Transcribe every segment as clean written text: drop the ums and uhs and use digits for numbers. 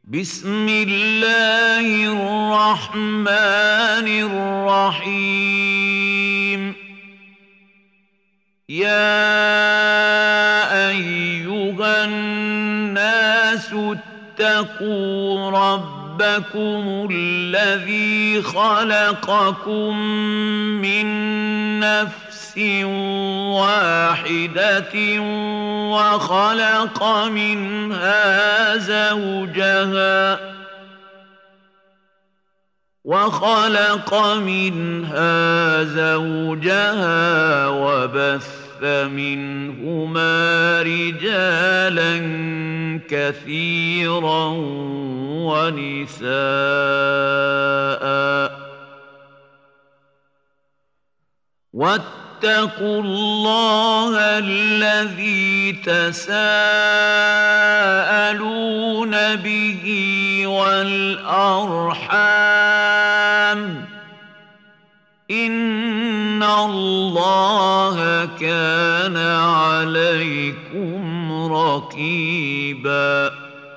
بسم الله الرحمن الرحيم يا أيها الناس اتقوا ربكم الذي خلقكم من نفس واحدة وخلق منها زوجها وبث منهما رجالا كثيرا ونساء واتقوا الله الذي تساءلون به والأرحام إن الله كان عليكم رقيبا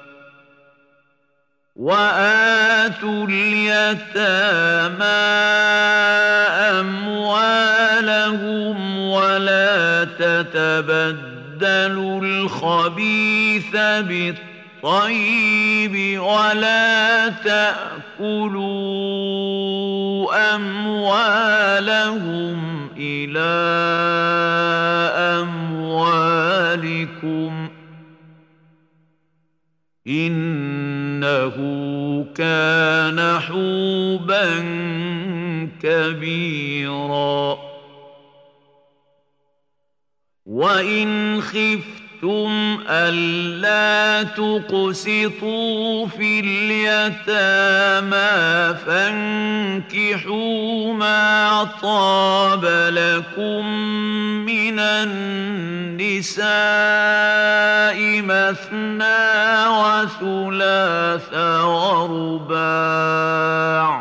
وآتوا اليتامى أموالهم ولا تتبدلوا الخبيث بالطيب ولا تأكلوا أموالهم إلى أموالكم إنه كان حوبا كبيرا وإن خفتم ألا تقسطوا في اليتامى فانكحوا ما طاب لكم من النساء مثنى وثلاث ورباع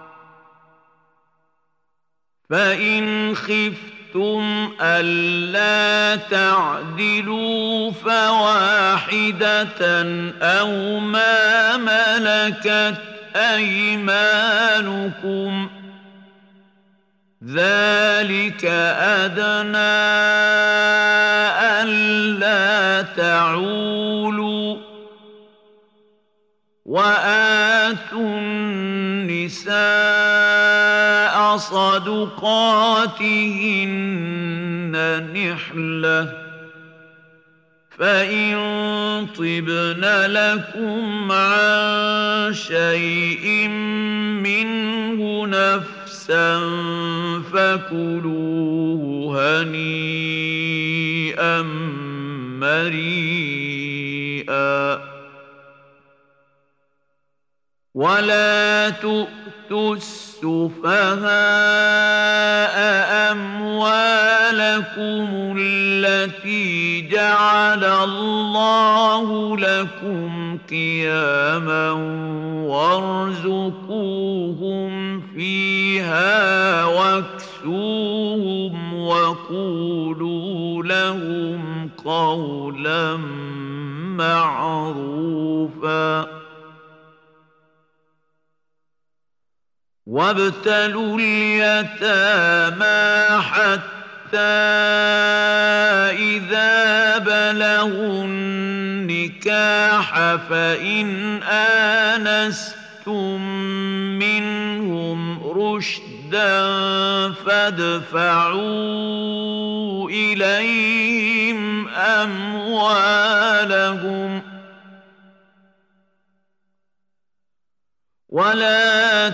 فإن خفتم ألا تعدلوا فواحدة أو ما ملكت أيمانكم ذلك أدنى ألا تعولوا وآتوا النساء صدقاتهن نحلة فإن طبن لكم عن شيء منه نفسا فكلوه هنيئا مريئا ولا تؤتوا السفهاء أموالكم التي جعل الله لكم قياما وارزقوهم فيها واكسوهم وقولوا لهم قولا معروفا وابتلوا اليتامى حتى إذا بلغوا النكاح فإن آنستم منهم رشدا فادفعوا إليهم أموالهم ولا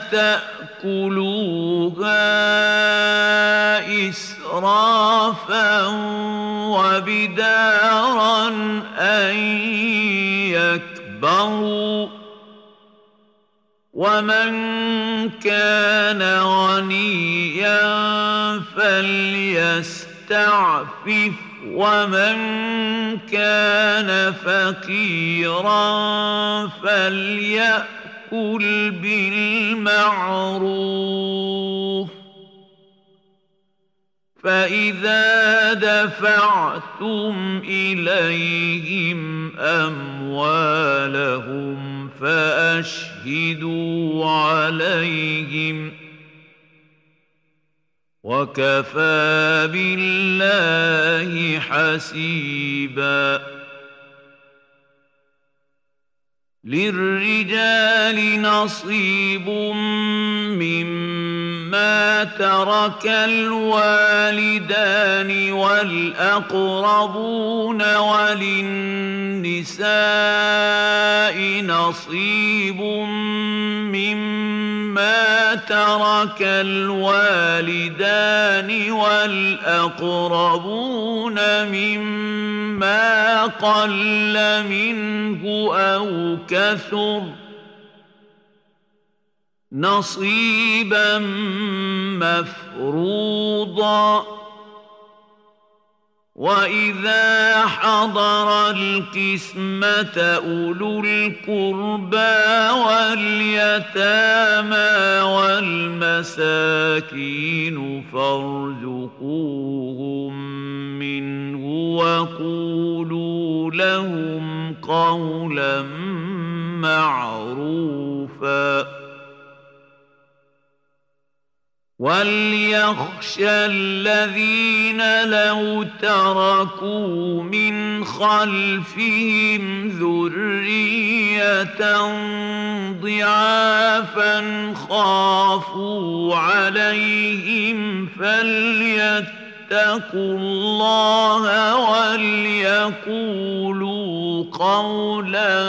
تأكلوها إسرافا وبدارا أن يكبروا ومن كان غنيا فليستعفف ومن كان فقيرا فليأكل بالمعروف فإذا دفعتم إليهم أموالهم فأشهدوا عليهم وكفى بالله حسيبا للرجال نصيب مما ترك الوالدان والأقربون وللنساء نصيب مما ترك الوالدان والأقربون مما قل منه أو كثر نصيبا مفروضا وإذا حضر القسمة أولو القربى واليتامى والمساكين فارزقوهم منه وقولوا لهم قولا معروفا وليخشى الذين لو تركوا من خلفهم ذرية ضعافا خافوا عليهم فليتقوا الله وليقولوا قولا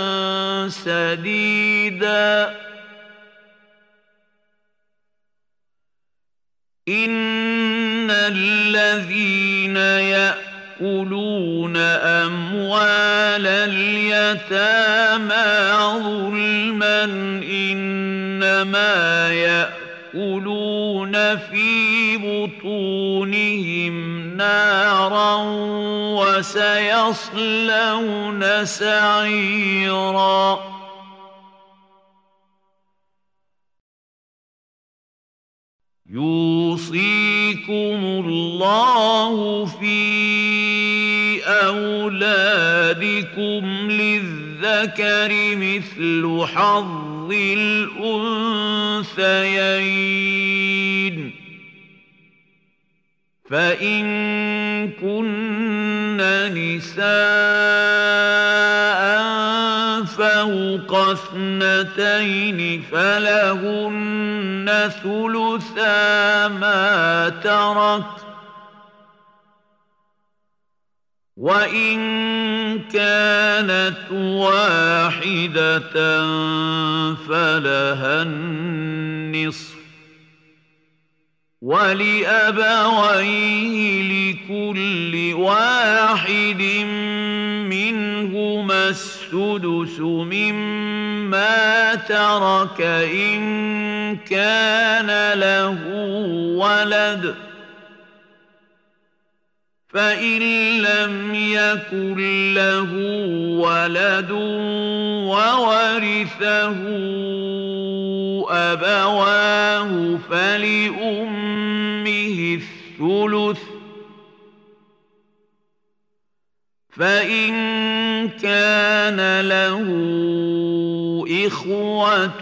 سديدا إن الذين يأكلون أموال اليتامى ظلما إنما يأكلون في بطونهم نارا وسيصلون سعيرا يوصيكم الله في أولادكم للذكر مثل حظ الأنثيين فإن كن نساء فوق اثنتين فلهن ثلثا ما ترك وإن كانت واحدة فلها النصف ولأبويه لكل واحد منهما السدس مما ترك إن كان له ولد فإن لم يكن له ولد وورثه أبواه فلأمه الثلث فإن كان له إخوة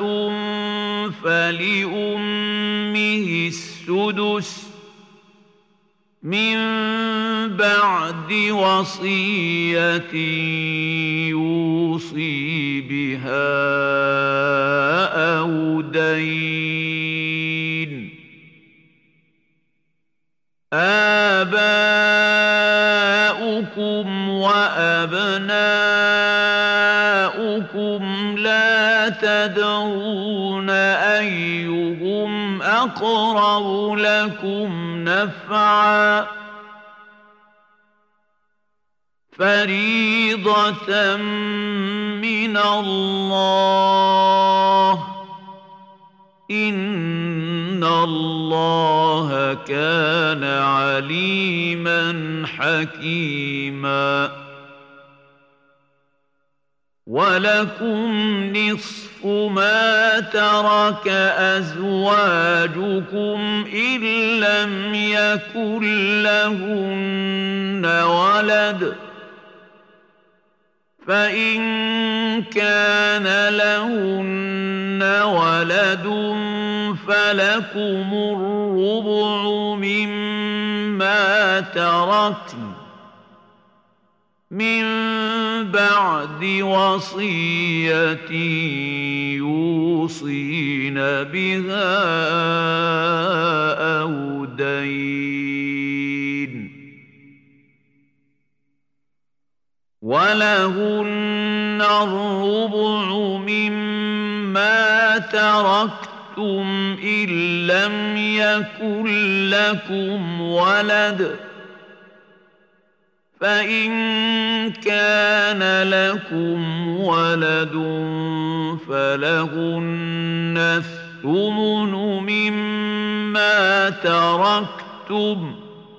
فلأمه السدس من بعد وصية يوصي بها أو دين آباؤكم وأبناؤكم لا تدرون أيهم أقرب لكم نفعا فريضة من الله إن الله كان عليما حكيما ولكم نصف ما ترك أزواجكم إن لم يكن لهن ولد فإن كان لهن ولد فلكم الربع مما تركن من بعد وصية يوصين بها أو دين ولهن الربع مما تركتم إن لم يكن لكم ولد فإن كان لكم ولد فلهن الثمن مما تركتم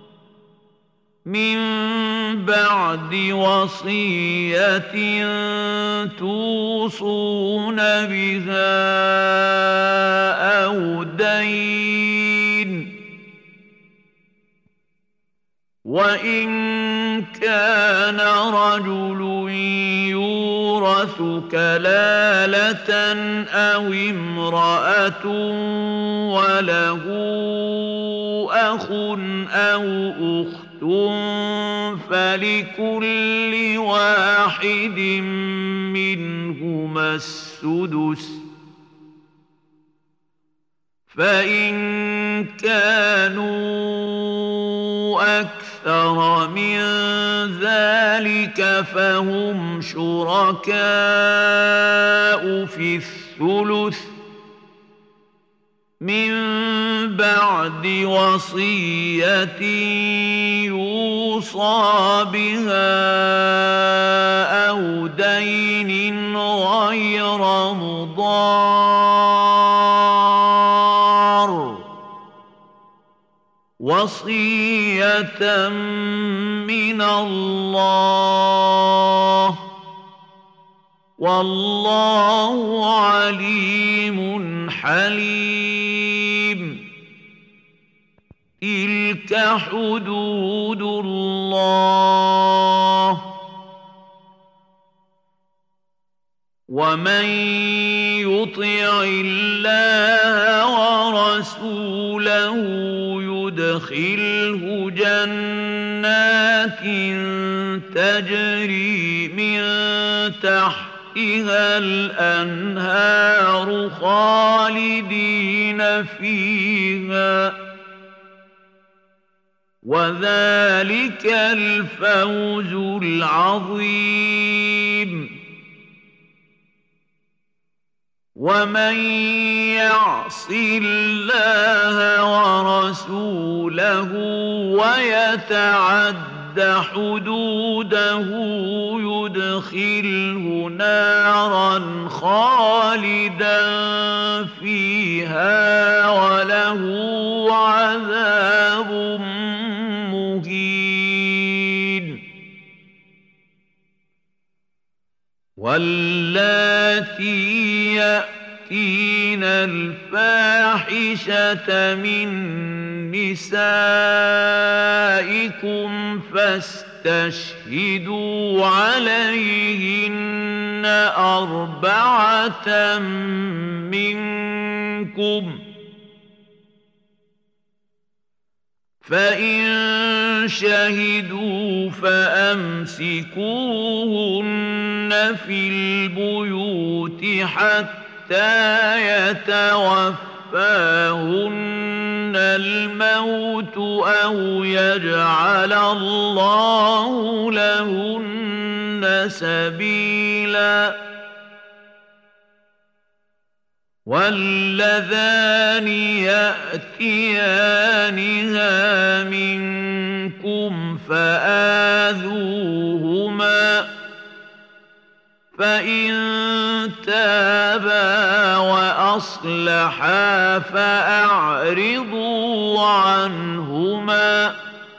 من بعد وصية توصون بها أو دين وإن كان رجل يورث كلالة أو امرأة وله أخ أو أخت فلكل واحد منهما السدس فإن كانوا أكثر من ذلك فهم شركاء في الثلث من بعد وصية يوصى بها أو دين غير مضار وصية من الله والله عليم حليم تلك حدود الله ومن يطع الله ورسوله يدخله جنات تجري من تحتها الأنهار خالدين فيها وذلك الفوز العظيم ومن يعص الله ورسوله ويتعد حدوده يدخله نارا خالدا فيها وله عذاب مهين واللاتي يأتين الفاحشة من نسائكم فاستشهدوا عليهن أربعة منكم فإن شهدوا فأمسكوهن في البيوت حتى يتوفاهن الموت أو يجعل الله لهن سبيلا واللذان يأتيانها منكم فآذوهما فإن تابا وأصلحا فأعرضوا عنهما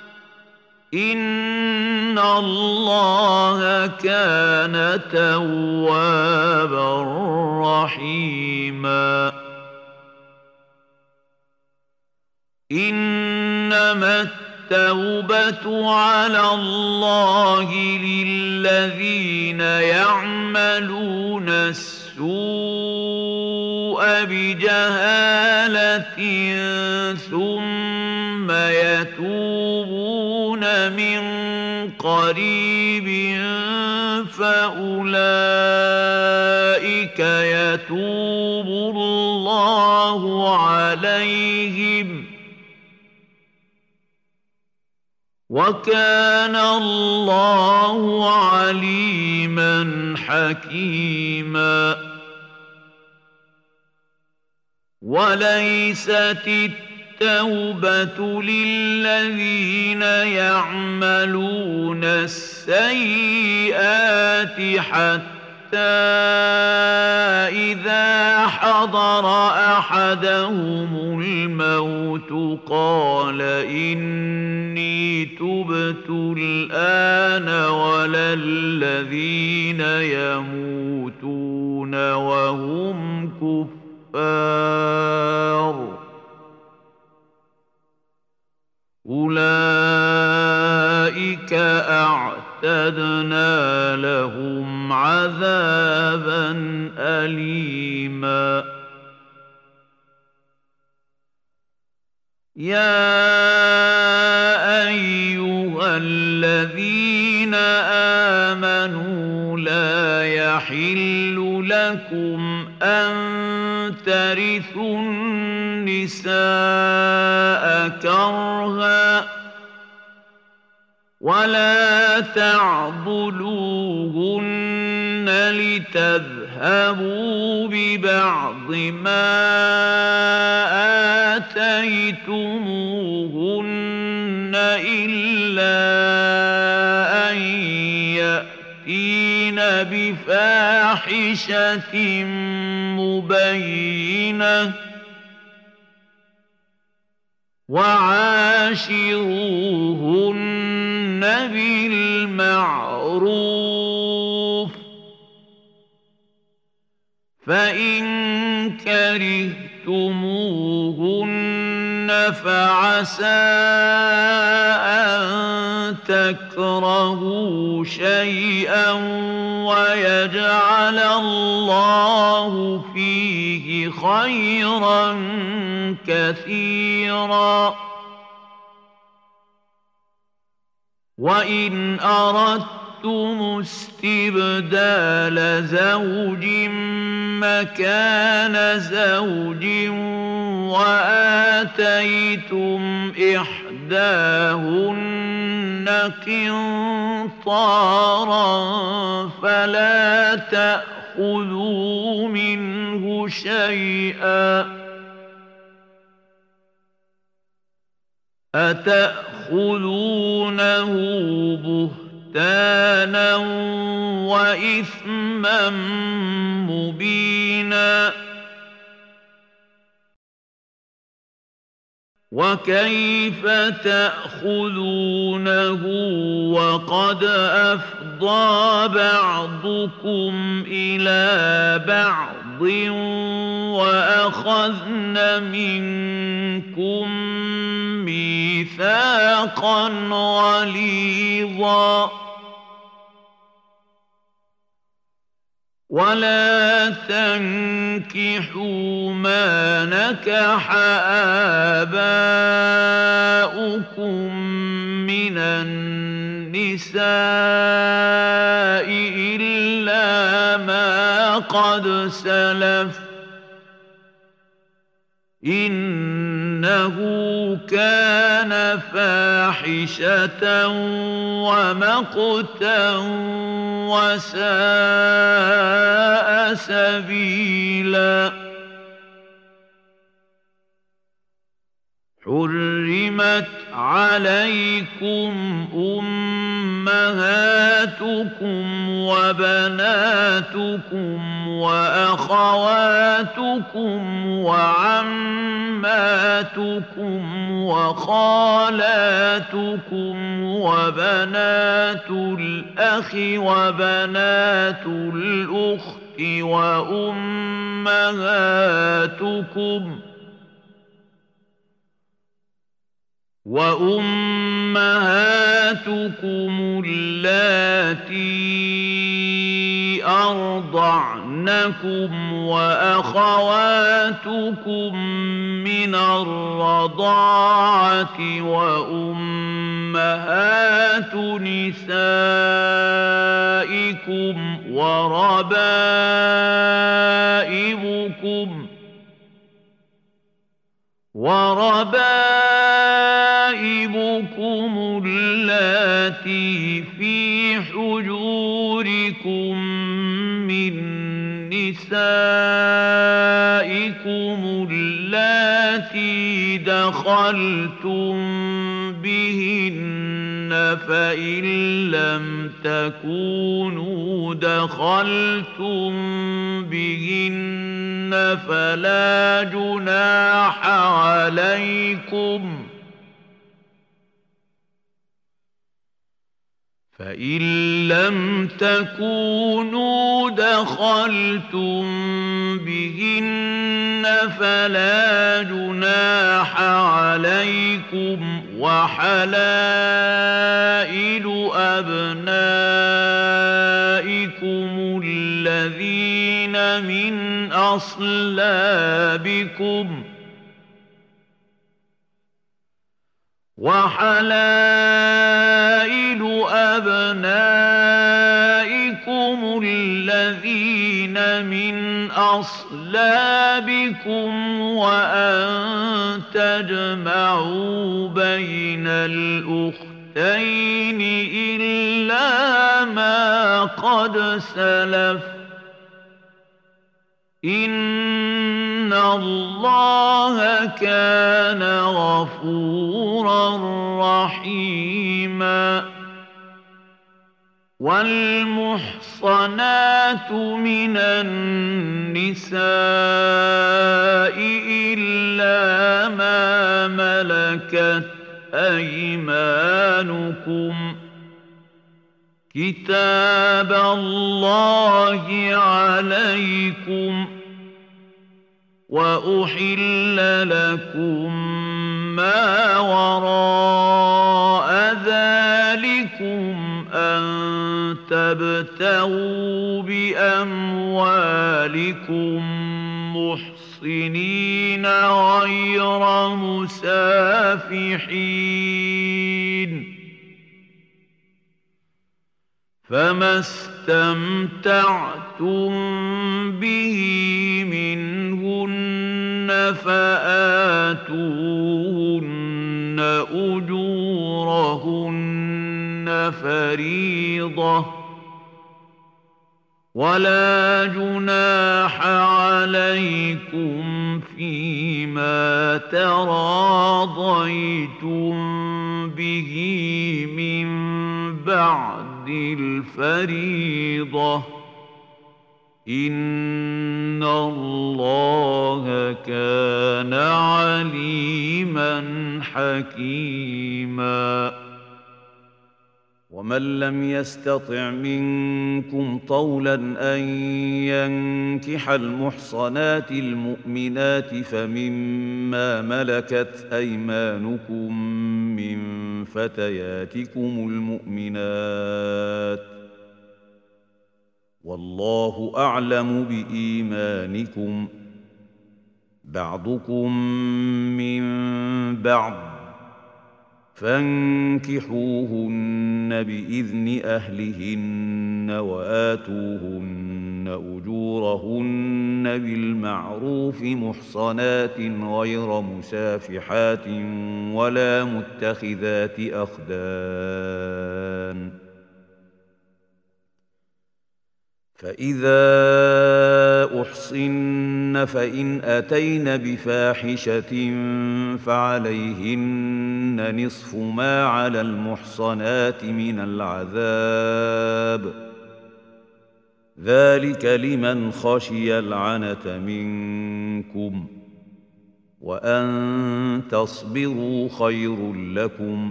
إن الله كان توابا رحيما إنما التوبة على الله للذين يعملون السوء بجهالة ثم يتوبون من قريب فأولئك يتوب الله عليهم وكان الله عليما حكيما. وليست التوبة للذين يعملون السيئات حتى إذا حضر أحدهم الموت قال إني تبت الآن ولا الذين يموتون وهم كفار أولئك أعتدنا لهم عذابا أليما. يا أيها الذين آمنوا لا يحل لكم أن ترثوا النساء كرها ولا تعضلوهن لتذهبوا ببعض ما آتيتموهن إلا أن يأتين بفاحشة مبينة وعاشروهن بالمعروف فإن كرهتموهن فعسى أن تكرهوا شيئا ويجعل الله فيه خيرا كثيرا. وإن أردتم استبدال زوج مكان زوج وآتيتم إحداهن قنطارا فلا تأخذوا منه شيئا أتأخذونه بهتانا وإثما مبينا. وكيف تأخذونه وقد أفضى بعضكم إلى بعض وأخذن منكم ميثاقا غليظا. ولا تنكحوا ما نكح آباؤكم من النساء إلا ما قد سلف إنه كان فاحشة ومقتا وساء سبيلا. حرمت عليكم أمهاتكم وبناتكم وأخواتكم وعماتكم وخالاتكم وبنات الأخ وبنات الأخت وأمهاتكم وأمهاتكم اللاتي أرضعنكم وأخواتكم من الرضاعة وأمهات نسائكم وربائبكم اللاتي في حجوركم من نسائكم اللاتي دخلتم بهن فإن لم تكونوا دخلتم بهن فلا جناح عليكم فإن لم تكونوا دخلتم بهن فلا جناح عليكم وحلائل أبنائكم الذين من أصلابكم وأن تجمعوا بين الأختين إلا ما قد سلف إن الله كان غفورا رحيما والمحصنات من النساء إلا ما ملكت أيمانكم كتاب الله عليكم وأحل لكم ما وراء ذلكم أن تبتغوا بأموالكم محصنين غير مسافحين فما استمتعتم به منهن فآتوهن أجورهن فريضة ولا جناح عليكم فيما تراضيتم به من بعد الفريضة إن الله كان عليما حكيما ومن لم يستطع منكم طولا أن ينكح المحصنات المؤمنات فمما ملكت أيمانكم من فتياتكم المؤمنات والله أعلم بإيمانكم بعضكم من بعض فانكحوهن بإذن أهلهن وآتوهن أجورهن بالمعروف محصنات غير مسافحات ولا متخذات أخدان فإذا أحصن فإن أتين بفاحشة فعليهن نصف ما على المحصنات من العذاب ذلك لمن خشي العنة منكم وأن تصبروا خير لكم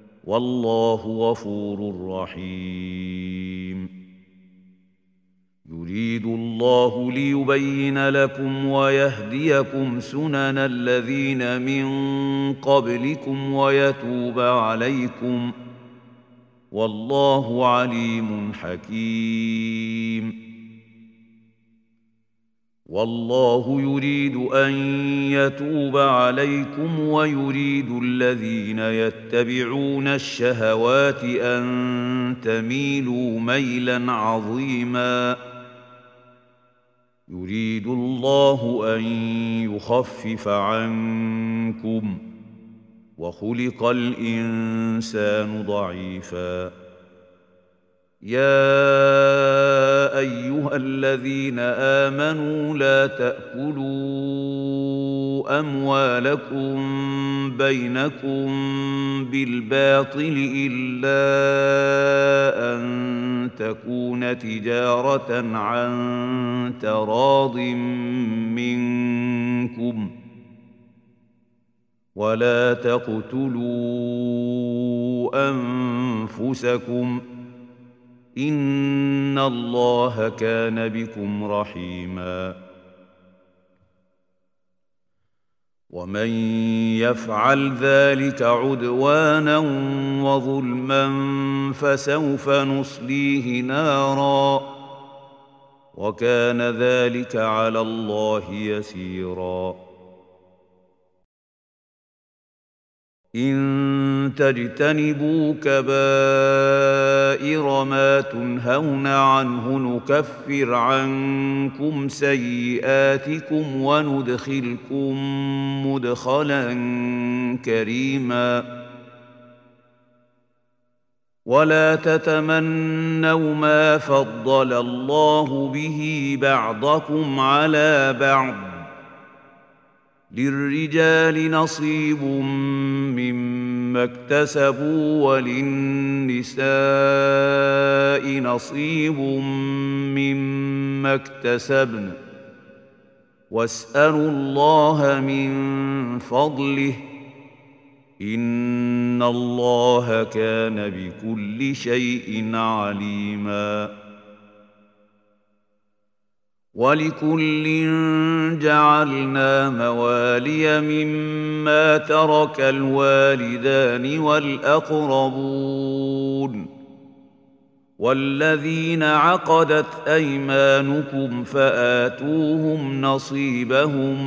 والله غفور رحيم يريد الله ليبين لكم ويهديكم سنن الذين من قبلكم ويتوب عليكم والله عليم حكيم. والله يريد أن يتوب عليكم ويريد الذين يتبعون الشهوات أن تميلوا ميلا عظيما. يريد الله أن يخفف عنكم وخلق الإنسان ضعيفا. يا أيها الذين آمنوا لا تأكلوا أموالكم بينكم بالباطل إلا أن تكون تجارة عن تراض منكم ولا تقتلوا أنفسكم إن الله كان بكم رحيما. ومن يفعل ذلك عدوانا وظلما فسوف نصليه نارا وكان ذلك على الله يسيرا. إن تجتنبوا كبائر ما تنهون عنه نكفر عنكم سيئاتكم وندخلكم مدخلا كريما. ولا تتمنوا ما فضل الله به بعضكم على بعض للرجال نصيب مما اكتسبوا وللنساء نصيب مما اكتسبن واسألوا الله من فضله إن الله كان بكل شيء عليما. ولكل جعلنا موالي مما ترك الوالدان والأقربون والذين عقدت أيمانكم فآتوهم نصيبهم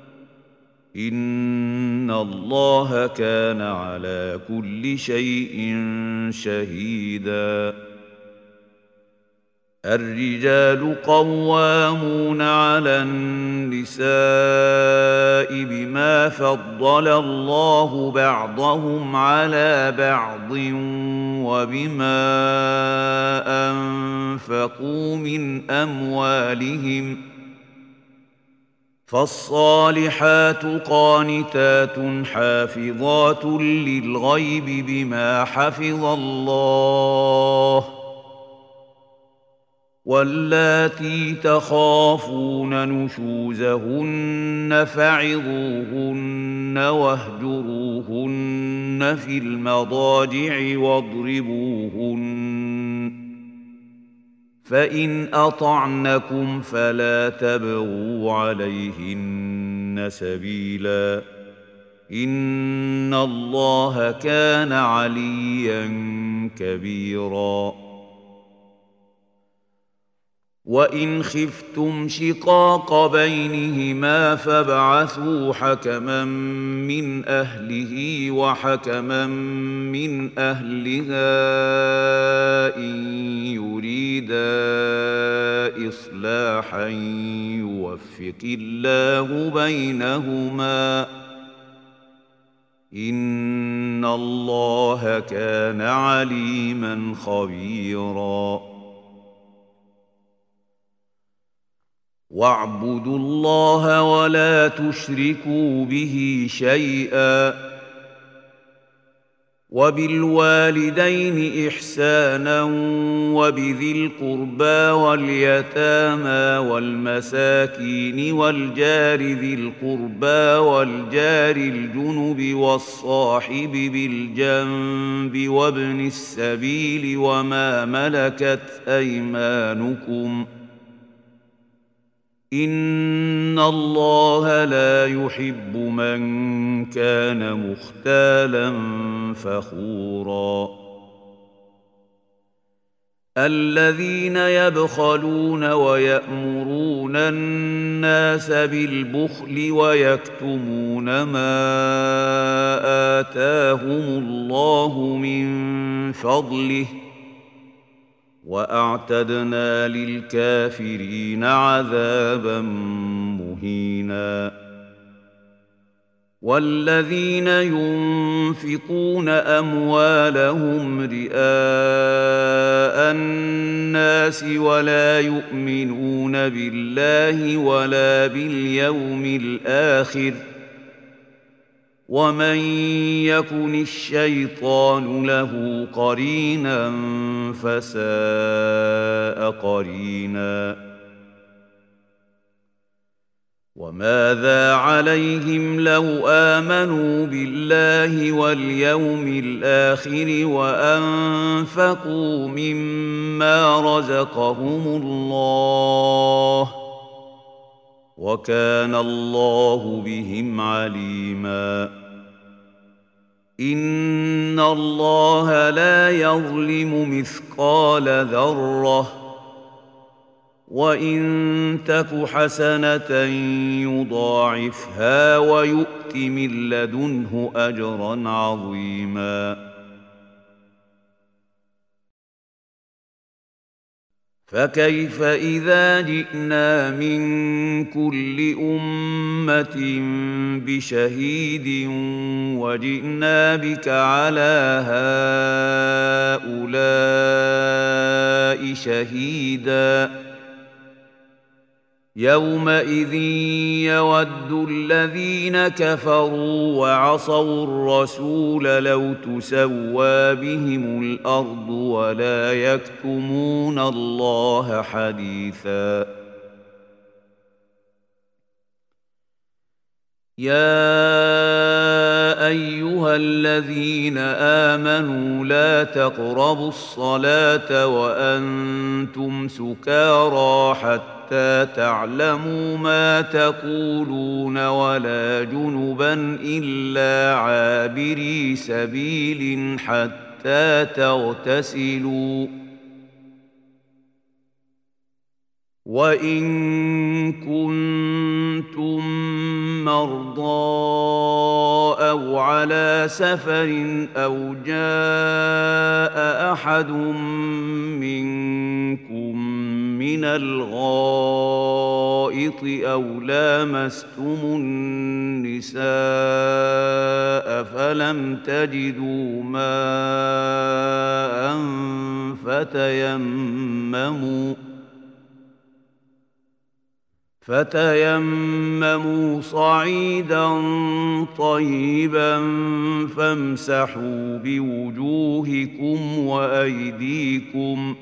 إن الله كان على كل شيء شهيدا. الرجال قوامون على النساء بما فضل الله بعضهم على بعض وبما أنفقوا من أموالهم فالصالحات قانتات حافظات للغيب بما حفظ الله واللاتي تخافون نشوزهن فعظوهن واهجروهن في المضاجع واضربوهن فإن أطعنكم فلا تبغوا عليهن سبيلا إن الله كان عليا كبيرا. وإن خفتم شقاق بينهما فابعثوا حكما من أهله وحكما من أهلها إن يريدا إصلاحا يوفق الله بينهما إن الله كان عليما خبيرا. واعبدوا الله ولا تشركوا به شيئا وبالوالدين إحسانا وبذي القربى واليتامى والمساكين والجار ذي القربى والجار الجنب والصاحب بالجنب وابن السبيل وما ملكت أيمانكم إن الله لا يحب من كان مختالا فخورا الذين يبخلون ويأمرون الناس بالبخل ويكتمون ما آتاهم الله من فضله وأعتدنا للكافرين عذابا مهينا والذين ينفقون أموالهم رئاء الناس ولا يؤمنون بالله ولا باليوم الآخر ومن يكن الشيطان له قرينا فساء قرينا وماذا عليهم لو آمنوا بالله واليوم الآخر وأنفقوا مما رزقهم الله وكان الله بهم عليما إن الله لا يظلم مثقال ذرة وإن تك حسنة يضاعفها ويؤت من لدنه أجرا عظيما فكيف إذا جئنا من كل أمة بشهيد وجئنا بك على هؤلاء شهيدا يومئذ يود الذين كفروا وعصوا الرسول لو تسوى بهم الأرض ولا يكتمون الله حديثا يا أيها الذين آمنوا لا تقربوا الصلاة وأنتم سكارى حتى تعلموا ما تقولون ولا جنبا إلا عابري سبيل حتى تغتسلوا وإن كنتم مرضى أو على سفر أو جاء أحد منكم من الغائط أو لامستم النساء فلم تجدوا ماء فتيمموا صعيدا طيبا فامسحوا بوجوهكم وأيديكم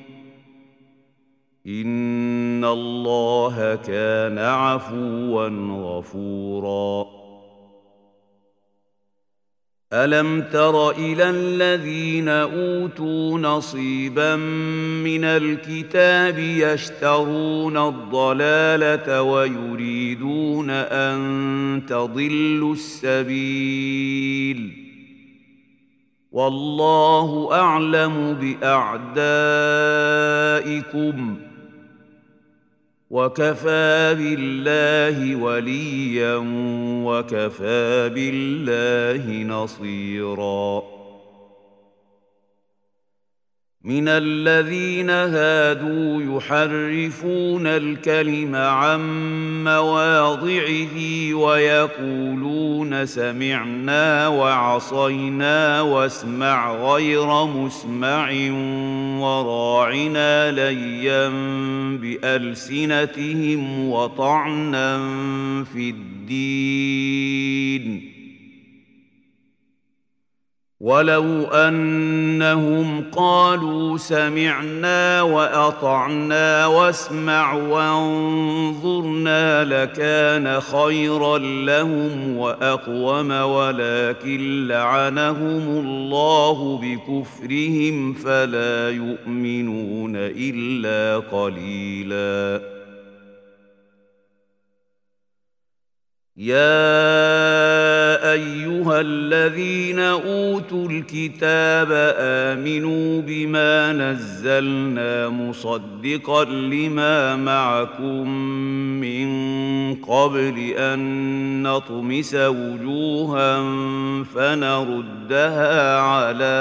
إن الله كان عفوا غفورا ألم تر إلى الذين أوتوا نصيبا من الكتاب يشترون الضلالة ويريدون أن تضلوا السبيل والله أعلم بأعدائكم وكفى بالله وليا وكفى بالله نصيرا من الذين هادوا يحرفون الكلم عن مواضعه ويقولون سمعنا وعصينا واسمع غير مسمع وراعنا ليا بألسنتهم وطعنا في الدين ولو أنهم قالوا سمعنا وأطعنا واسمع وانظرنا لكان خيرا لهم وأقوم ولكن لعنهم الله بكفرهم فلا يؤمنون إلا قليلاً يا أيها الذين أوتوا الكتاب آمنوا بما نزلنا مصدقا لما معكم من قبل أن نطمس وجوها فنردها على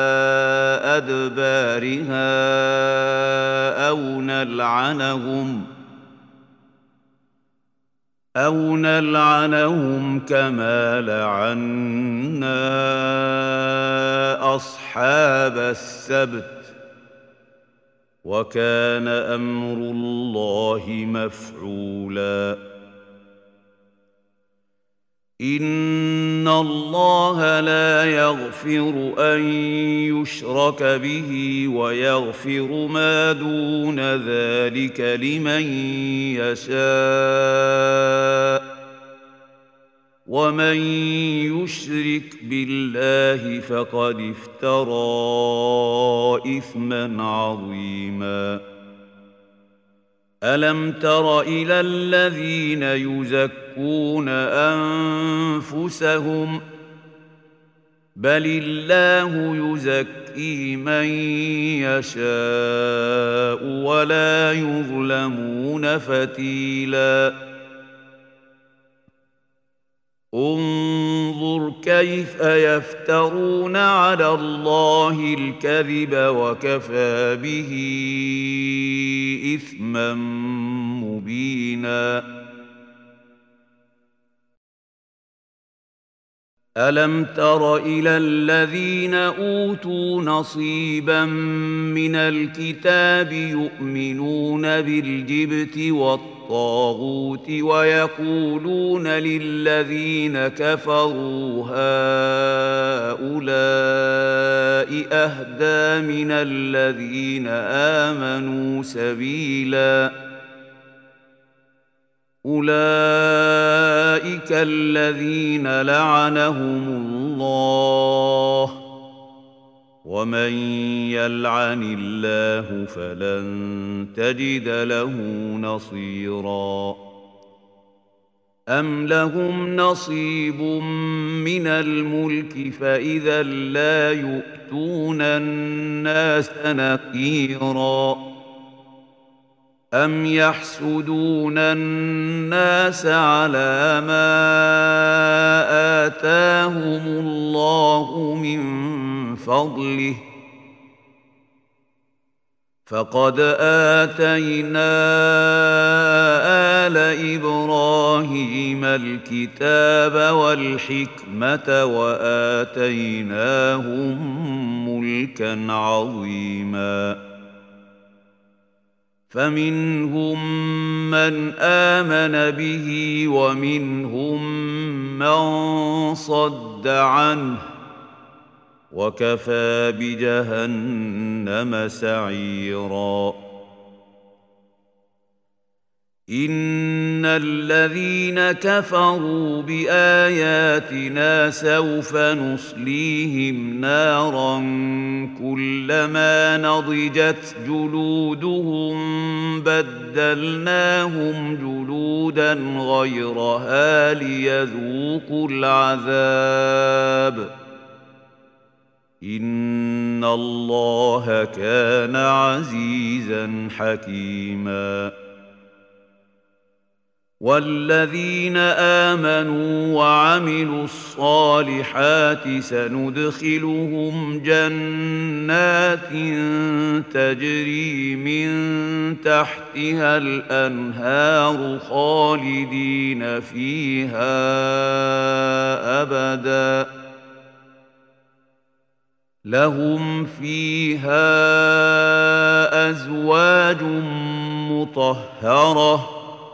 أدبارها أو نلعنهم كما لعنا أصحاب السبت وكان أمر الله مفعولا إن الله لا يغفر أن يشرك به ويغفر ما دون ذلك لمن يشاء ومن يشرك بالله فقد افترى إثما عظيما ألم تر إلى الذين يزكون أنفسهم بل الله يزكي من يشاء ولا يظلمون فتيلا انظر كيف يفترون على الله الكذب وكفى به إثما مبينا ألم تر إلى الذين أوتوا نصيبا من الكتاب يؤمنون بالجبت والطاغوت ويقولون للذين كفروا هؤلاء أهدى من الذين آمنوا سبيلا أولئك الذين لعنهم الله ومن يلعن الله فلن تجد له نصيرا أم لهم نصيب من الملك فإذا لا يؤتون الناس نقيرا أم يحسدون الناس على ما آتاهم الله من فضله فقد آتينا آل إبراهيم الكتاب والحكمة وآتيناهم ملكا عظيما فمنهم من آمن به ومنهم من صد عنه وكفى بجهنم سعيرا إن الذين كفروا بآياتنا سوف نصليهم نارا كلما نضجت جلودهم بدلناهم جلودا غيرها ليذوقوا العذاب إن الله كان عزيزا حكيما والذين آمنوا وعملوا الصالحات سندخلهم جنات تجري من تحتها الأنهار خالدين فيها أبدا لهم فيها أزواج مطهرة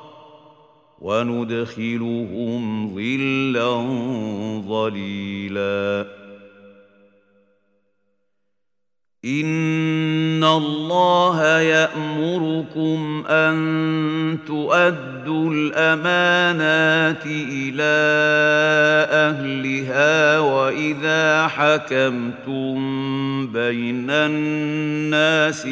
وندخلهم ظلا ظليلا إن الله يأمركم أن تؤدوا الأمانات إلى أهلها وإذا حكمتم بين الناس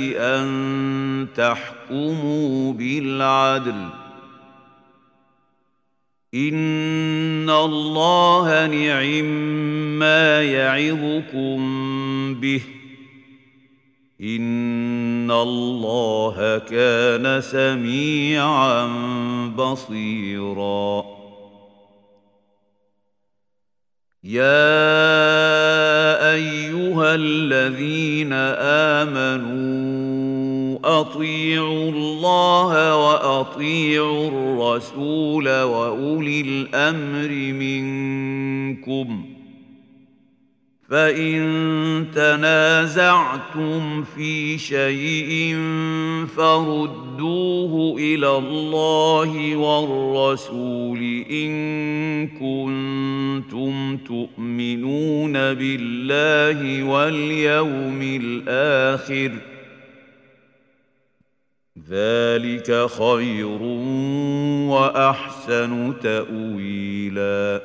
أن تحكموا بالعدل إن الله نعم ما يعظكم به إن الله كان سميعا بصيرا يا أيها الذين آمنوا أطيعوا الله وأطيعوا الرسول وأولي الأمر منكم فإن تنازعتم في شيء فردوه إلى الله والرسول إن كنتم تؤمنون بالله واليوم الآخر ذلك خير وأحسن تأويلاً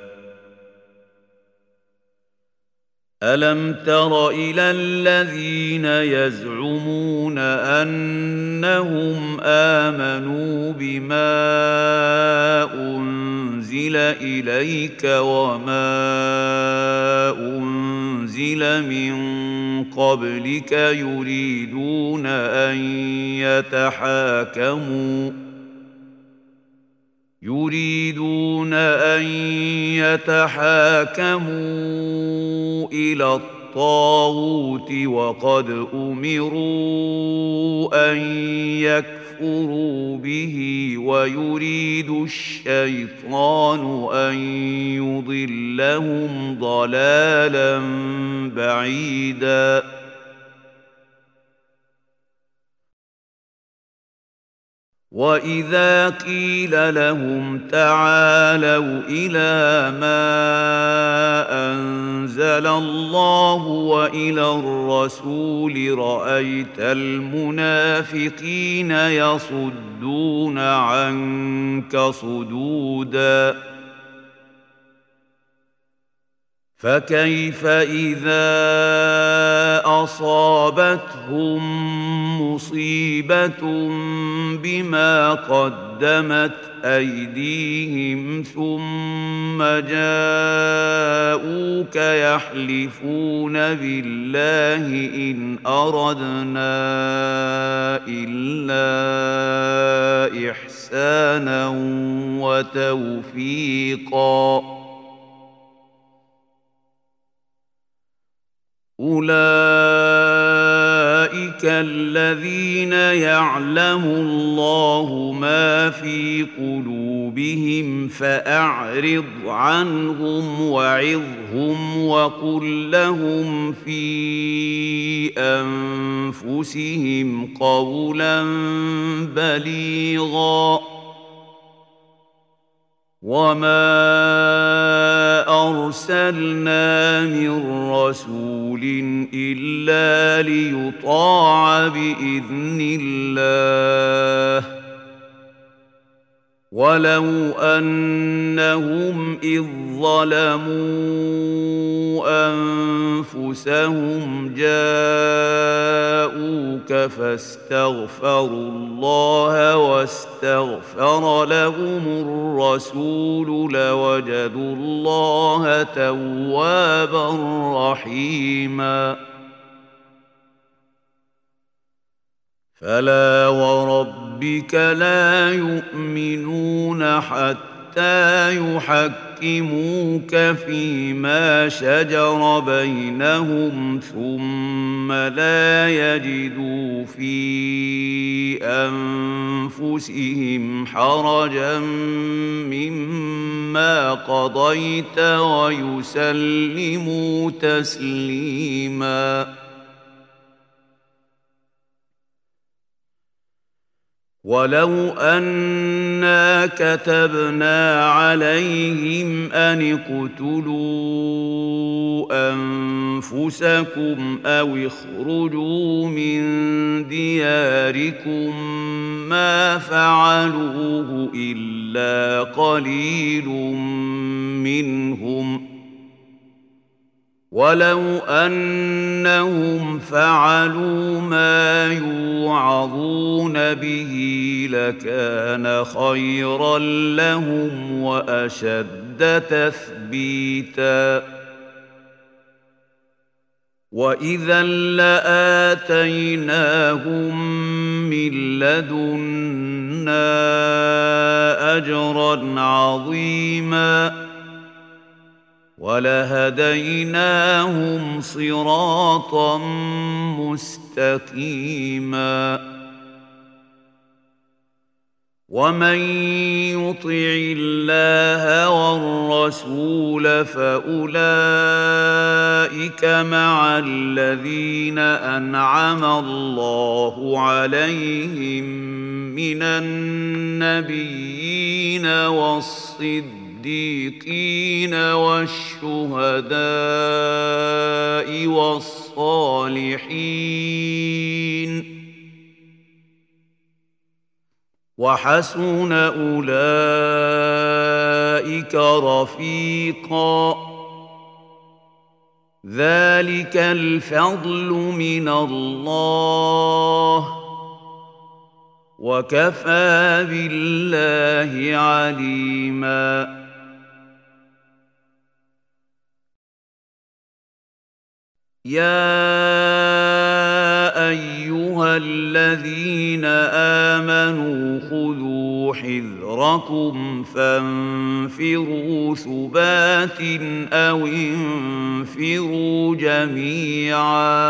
ألم تر إلى الذين يزعمون أنهم آمنوا بما أنزل إليك وما أنزل من قبلك يريدون أن يتحاكموا إلى الطاغوت وقد أمروا أن يكفروا به ويريد الشيطان أن يضلهم ضلالا بعيدا وإذا قيل لهم تعالوا إلى ما أنزل الله وإلى الرسول رأيت المنافقين يصدون عنك صدودا فكيف إذا أصابتهم مصيبة بما قدمت أيديهم ثم جاءوك يحلفون بالله إن أردنا إلا إحسانا وتوفيقا أولئك الذين يعلم الله ما في قلوبهم فأعرض عنهم وعظهم وقل لهم في أنفسهم قولا بليغا وما أرسلنا من رسول إلا ليطاع بإذن الله ولو أنهم إذ ظلموا أنفسهم جاءوك فاستغفروا الله واستغفر لهم الرسول لوجدوا الله توابا رحيما فلا وربك لا يؤمنون حتى يحكموك فيما شجر بينهم ثم لا يجدوا في أنفسهم حرجا مما قضيت ويسلموا تسليماً ولو أنا كتبنا عليهم أن اقتلوا أنفسكم أو اخرجوا من دياركم ما فعلوه إلا قليل منهم ولو أنهم فعلوا ما يوعظون به لكان خيرا لهم وأشد تثبيتا وإذا لآتيناهم من لدنا أجرا عظيما ولهديناهم صراطا مستقيما ومن يطع الله والرسول فأولئك مع الذين أنعم الله عليهم من النبيين والصديقين والشهداء والصالحين وحسن أولئك رفيقا ذلك الفضل من الله وكفى بالله عليما يا أيها الذين آمنوا خذوا حذركم فانفروا ثبات أو انفروا جميعا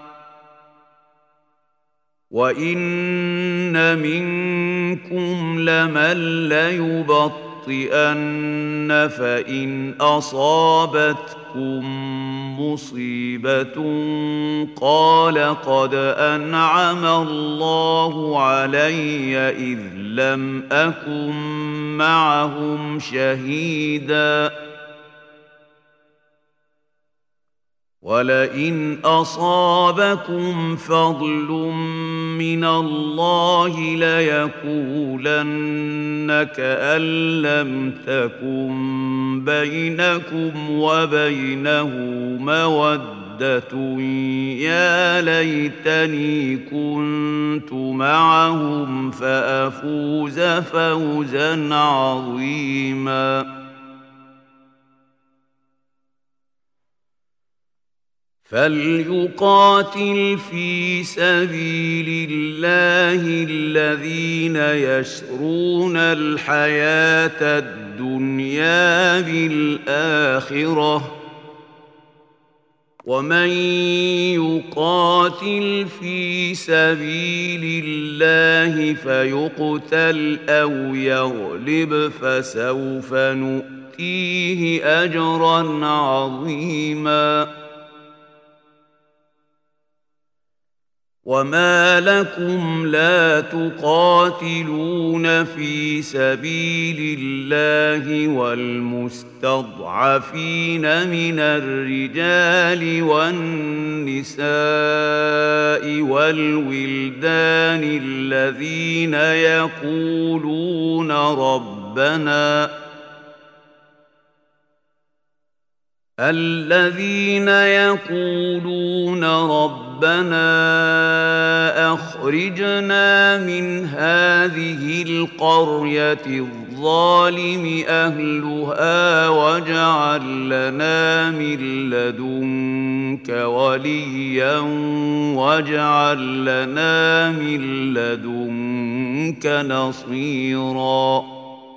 وإن منكم لمن ليبطئن فإن أصابتكم مصيبة قال قد أنعم الله علي إذ لم أكن معهم شهيدا ولئن أصابكم فضل من الله ليقولن كأن لم تكن بينكم وبينه مودة يا ليتني كنت معهم فأفوز فوزا عظيما فليقاتل في سبيل الله الذين يشرون الحياة الدنيا بالآخرة ومن يقاتل في سبيل الله فيقتل أو يغلب فسوف نؤتيه أجرا عظيما وما لكم لا تقاتلون في سبيل الله والمستضعفين من الرجال والنساء والولدان الذين يقولون ربنا أخرجنا من هذه القرية الظالم أهلها واجعل لنا من لدنك وليا واجعل لنا من لدنك نصيرا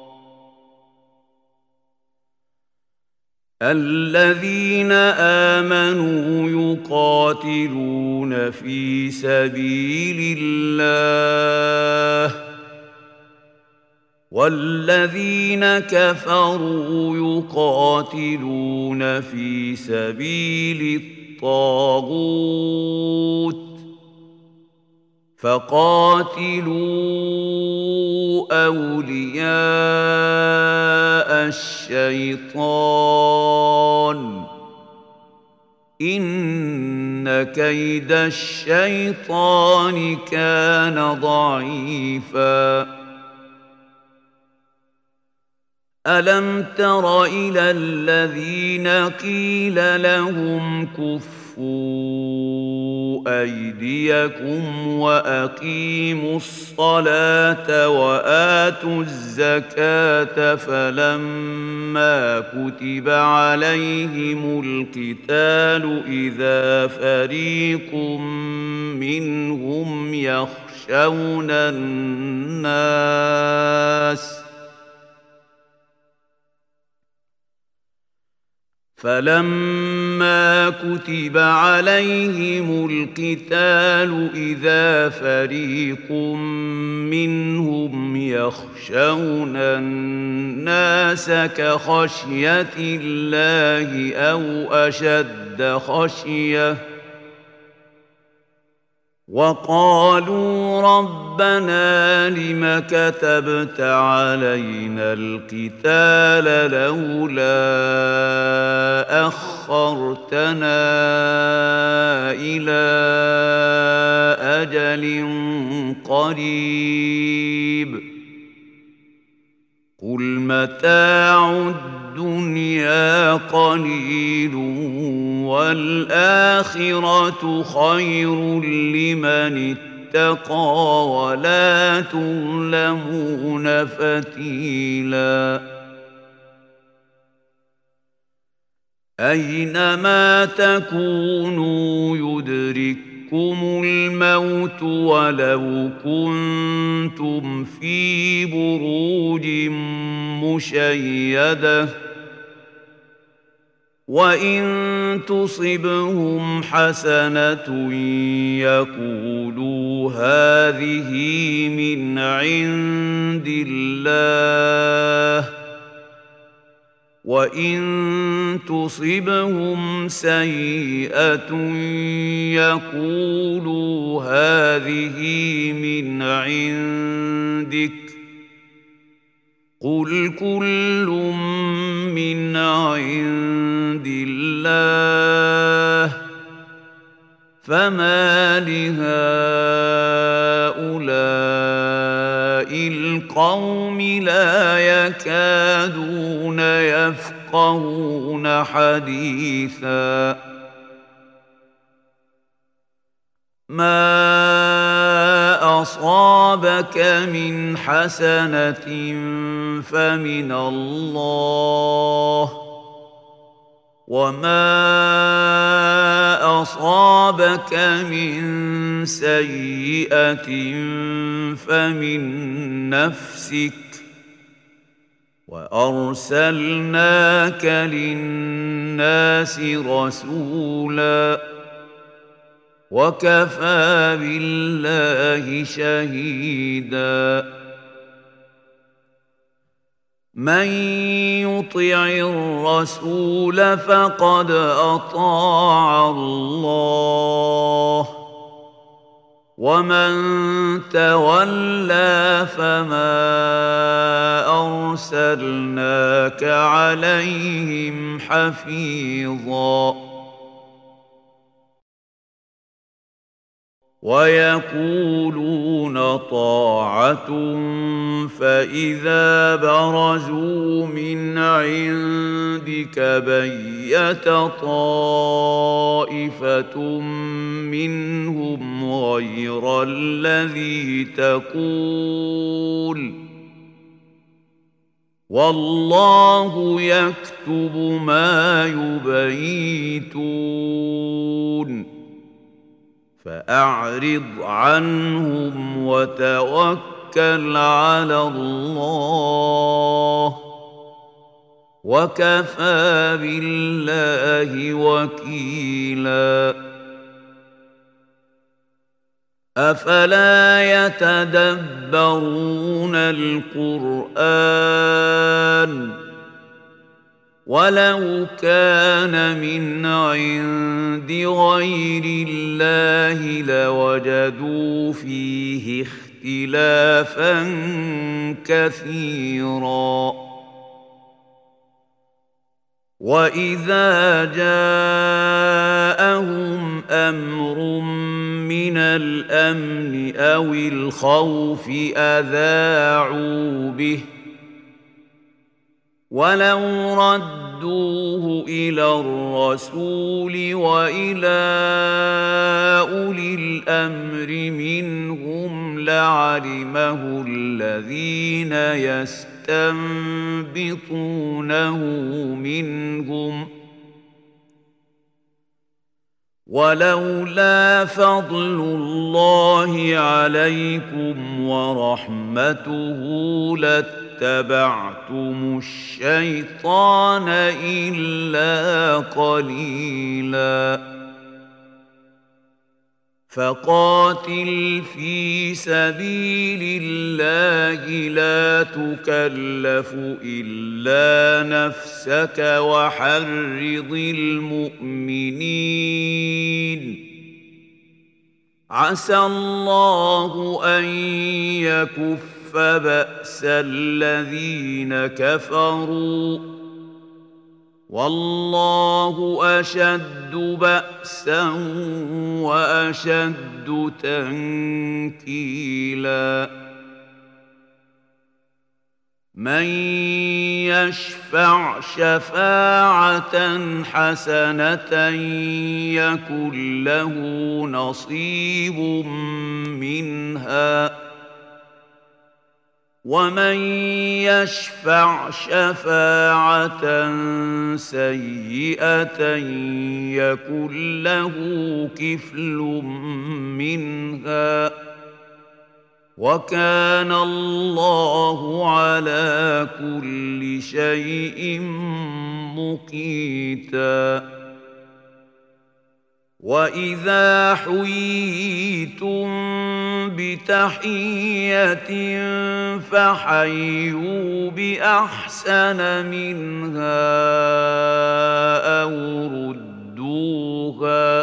الذين آمنوا يقاتلون في سبيل الله والذين كفروا يقاتلون في سبيل الطاغوت فقاتلوا أولياء الشيطان إن كيد الشيطان كان ضعيفا ألم تر إلى الذين قيل لهم كفوا أيديكم وأقيموا الصلاة وآتوا الزكاة فلما كتب عليهم القتال إذا فريق منهم يخشون الناس فلما كتب عليهم القتال إذا فريق منهم يخشون الناس كخشية الله أو أشد خشية وقالوا ربنا لم كتبت علينا القتال لولا أخرتنا إلى أجل قريب قل متاع الدنيا قليل والآخرة خير لمن اتقى ولا تظلمون فتيلا أينما تكونوا يدرككم الموت ولو كنتم في بروج مشيدة وإن تصبهم حسنة يقولوا هذه من عند الله وإن تصبهم سيئة يقولوا هذه من عندك قل كل من عند الله فما لهؤلاء القوم لا يكادون يفقهون حديثا ما أصابك من حسنة فمن الله وما أصابك من سيئة فمن نفسك وأرسلناك للناس رسولا وكفى بالله شهيدا من يطع الرسول فقد أطاع الله ومن تولى فما أرسلناك عليهم حفيظا ويقولون طاعة فإذا برزوا من عندك بيت طائفة منهم غير الذي تقول والله يكتب ما يبيتون فأعرض عنهم وتوكل على الله وكفى بالله وكيلا أفلا يتدبرون القرآن ولو كان من عند غير الله لوجدوا فيه اختلافا كثيرا وإذا جاءهم أمر من الأمن أو الخوف أذاعوا به ولو ردوه إلى الرسول وإلى أولي الأمر منهم لعلمه الذين يستنبطونه منهم ولولا فضل الله عليكم ورحمته لاتبعتم الشيطان إلا قليلا فقاتل في سبيل الله لا تكلف إلا نفسك وحرض المؤمنين عسى الله أن يكف بأس الذين كفروا والله أشد بأسا وأشد تنكيلا من يشفع شفاعة حسنة يكن له نصيب منها ومن يشفع شفاعة سيئة يكن له كفل منها وكان الله على كل شيء مقيتا وإذا حييتم بتحية فحيوا بأحسن منها أو ردوها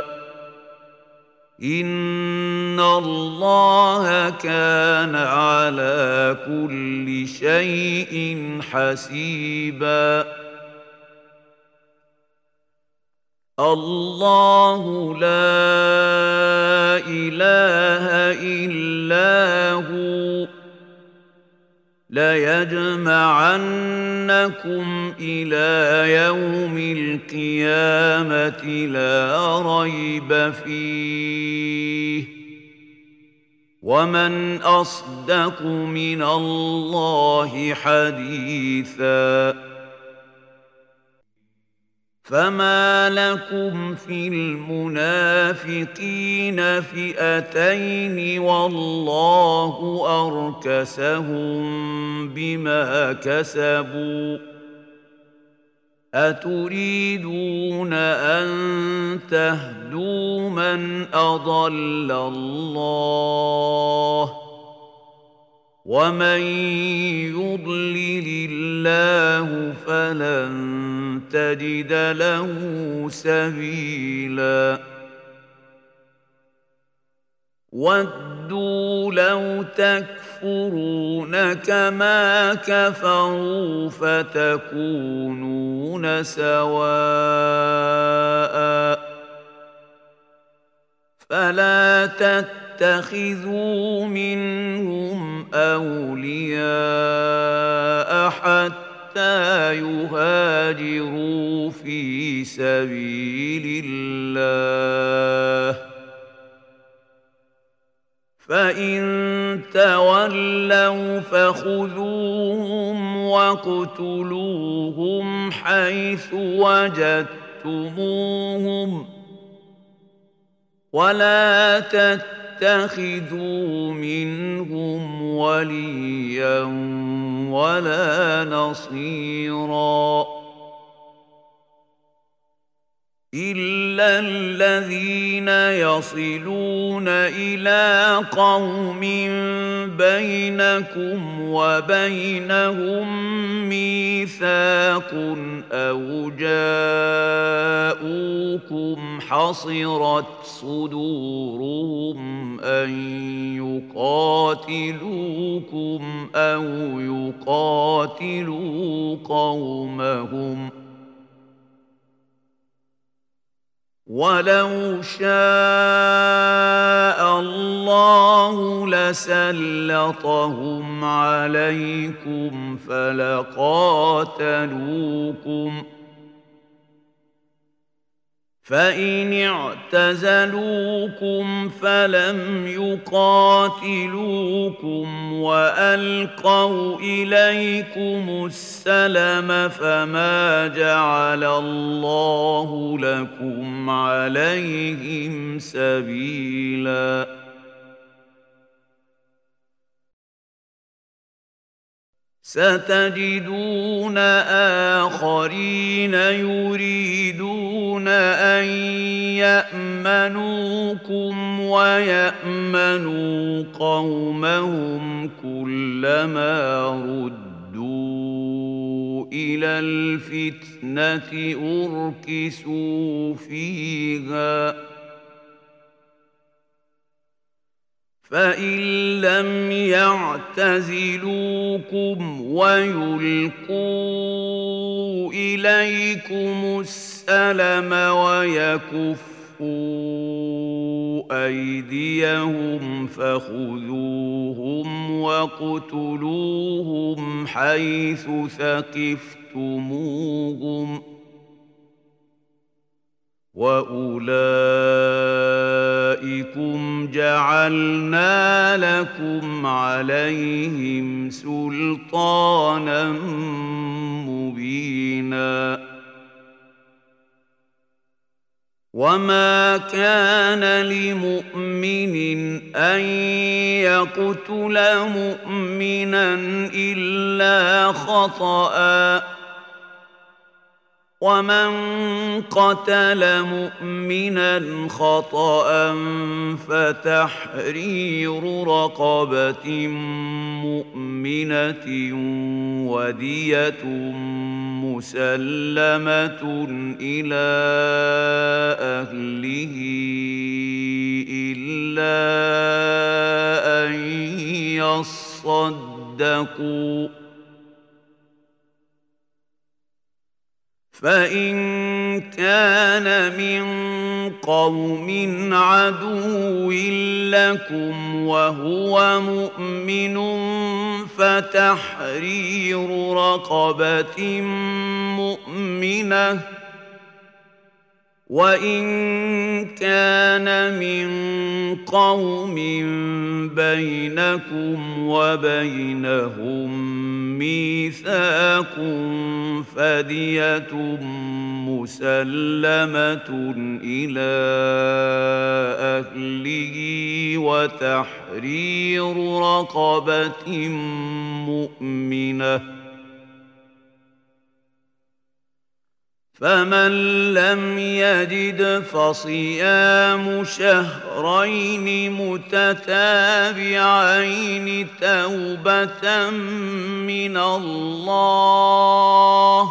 إن الله كان على كل شيء حسيبا الله لا إله إلا هو ليجمعنكم إلى يوم القيامة لا ريب فيه ومن أصدق من الله حديثا فما لكم في المنافقين فئتين والله أركسهم بما كسبوا أتريدون أن تهدوا من أضل الله ومن يضلل الله فلن تجد له سبيلا ودوا لو تكفرون كما كفروا فتكونون سواء فلا تتخذوا منهم أولياء حتى يهاجروا في سبيل الله فإن تولوا فخذوهم واقتلوهم حيث وجدتموهم ولا تتخذوا منهم وليا ولا نصيرا إلا الذين يصلون إلى قوم بينكم وبينهم ميثاق أو جاءوكم حصرت صدورهم أن يقاتلوكم أو يقاتلوا قومهم ولو شاء الله لسلطهم عليكم فلقاتلوكم فإن اعتزلوكم فلم يقاتلوكم وألقوا إليكم السلم فما جعل الله لكم عليهم سبيلا ستجدون آخرين يريدون أن يأمنوكم ويأمنوا قومهم كلما ردوا إلى الفتنة أركسوا فيها فإن لم يعتزلوكم ويلقوا إليكم السلم ويكفوا أيديهم فخذوهم واقتلوهم حيث ثقفتموهم وأولئكم جعلنا لكم عليهم سلطانا مبينا وما كان لمؤمن أن يقتل مؤمنا إلا خطأ ومن قتل مؤمنا خطأ فتحرير رقبة مؤمنة ودية مسلمة إلى أهله إلا أن يصدقوا فإن كان من قوم عدو لكم وهو مؤمن فتحرير رقبة مؤمنة وإن كان من قوم بينكم وبينهم ميثاق فدية مسلمة إلى أهله وتحرير رقبة مؤمنة فمن لم يجد فصيام شهرين متتابعين توبة من الله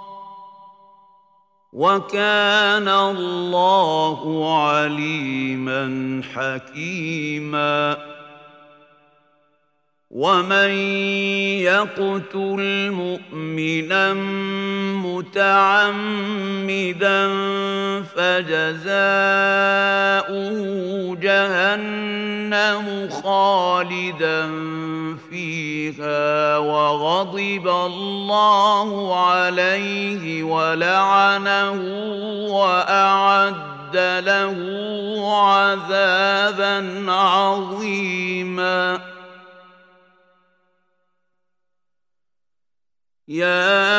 وكان الله عليما حكيما ومن يقتل مؤمنا متعمدا فجزاؤه جهنم خالدا فيها وغضب الله عليه ولعنه وأعد له عذابا عظيما يا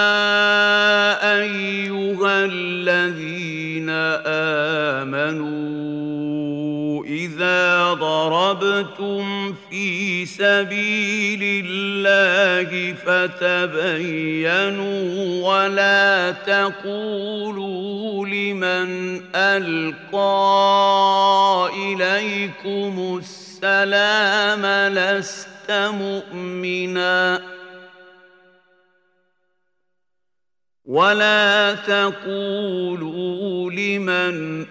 أيها الذين آمنوا إذا ضربتم في سبيل الله فتبينوا ولا تقولوا لمن ألقى إليكم السلام لست مؤمنا ولا تقولوا لمن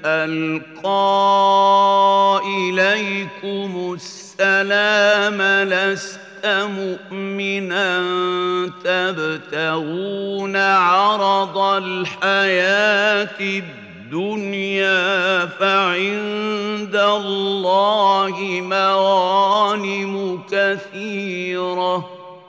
ألقى إليكم السلام لست مؤمنا تبتغون عرض الحياة الدنيا فعند الله مغانم كثيرة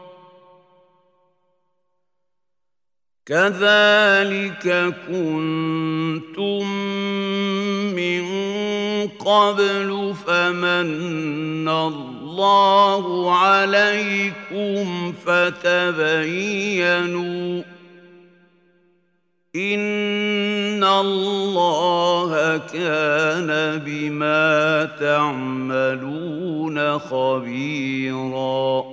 كذلك كنتم من قبل فمن الله عليكم فتبينوا إن الله كان بما تعملون خبيرا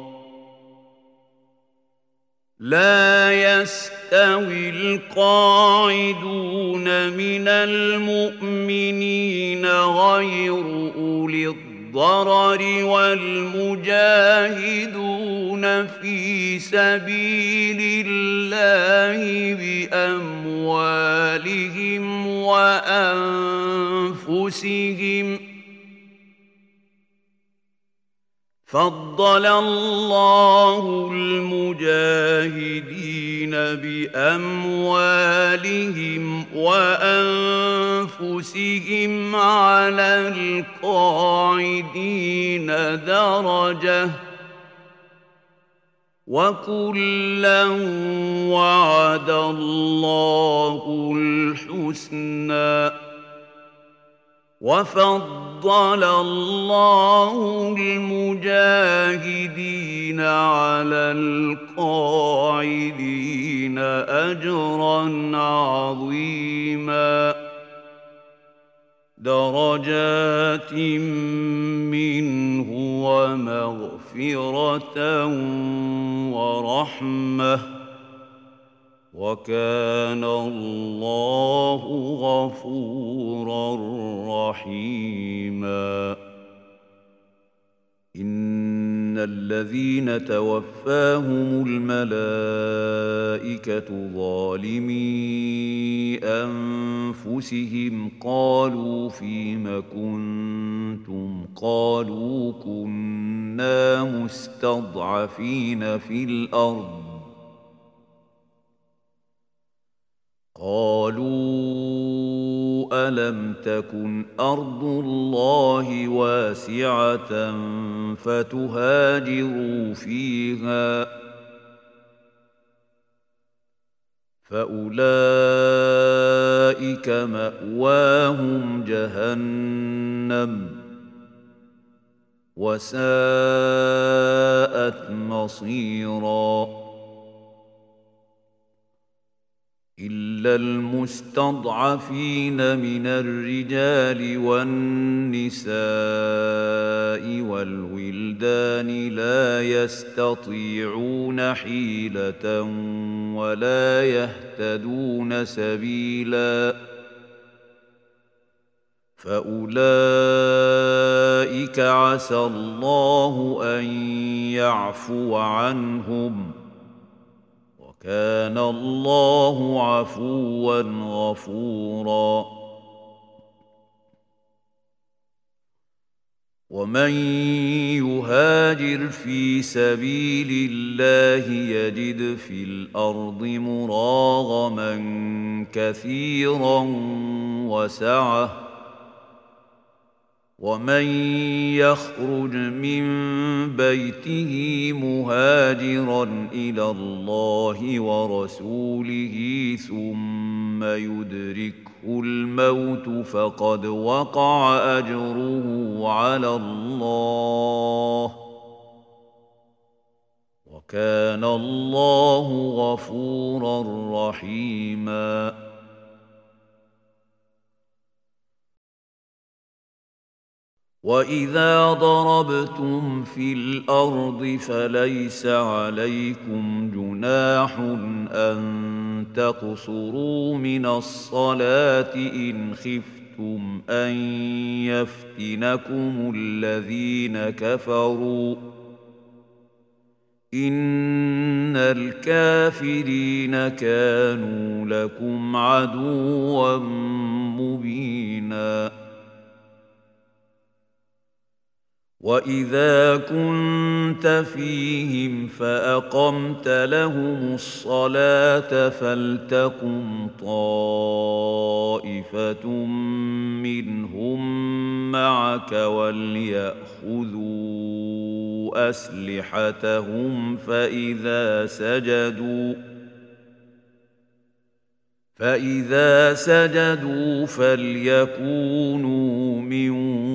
لا يستوي القاعدون من المؤمنين غير أولي الضرر والمجاهدون في سبيل الله بأموالهم وأنفسهم فضل الله المجاهدين بأموالهم وأنفسهم على القاعدين درجة وكلا وعد الله الحسنى وفضل الله المجاهدين على القاعدين أجرا عظيما درجات منه ومغفرة ورحمة وكان الله غفورا رحيما إن الذين توفاهم الملائكة ظالمي أنفسهم قالوا فيم كنتم قالوا كنا مستضعفين في الأرض قالوا ألم تكن أرض الله واسعة فتهاجروا فيها فأولئك مأواهم جهنم وساءت مصيراً إلا المستضعفين من الرجال والنساء والولدان لا يستطيعون حيلة ولا يهتدون سبيلا فأولئك عسى الله أن يعفو عنهم كان الله عفوا غفورا ومن يهاجر في سبيل الله يجد في الأرض مراغما كثيرا وسعة ومن يخرج من بيته مهاجرا إلى الله ورسوله ثم يدركه الموت فقد وقع أجره على الله وكان الله غفورا رحيما وإذا ضربتم في الأرض فليس عليكم جناح أن تقصروا من الصلاة إن خفتم أن يفتنكم الذين كفروا إن الكافرين كانوا لكم عدوا مبينا وإذا كنت فيهم فأقمت لهم الصلاة فلتقم طائفة منهم معك وليأخذوا أسلحتهم فإذا سجدوا فليكونوا من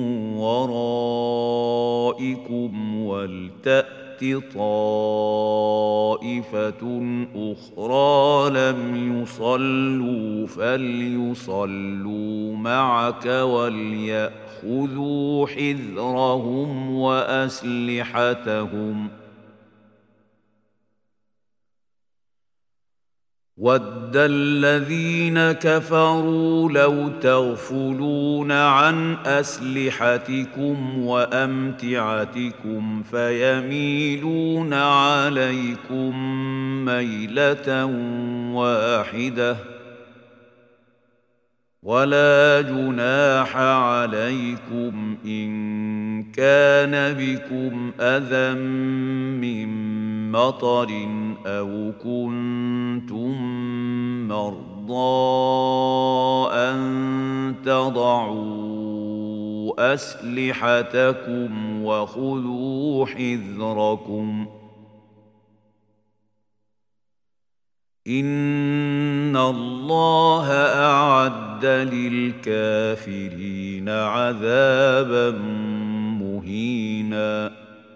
ورائكم ولتأت طائفة أخرى لم يصلوا فليصلوا معك وليأخذوا حذرهم وأسلحتهم وَدَّ الَّذِينَ كَفَرُوا لَوْ تَغْفُلُونَ عَنْ أَسْلِحَتِكُمْ وَأَمْتِعَتِكُمْ فَيَمِيلُونَ عَلَيْكُمْ مَيْلَةً وَاحِدَةً وَلَا جُنَاحَ عَلَيْكُمْ إِن كَانَ بِكُمْ أَذًى مِّن مطر أو كنتم مرضى أن تضعوا أسلحتكم وخذوا حذركم إن الله أعد للكافرين عذابا مهينا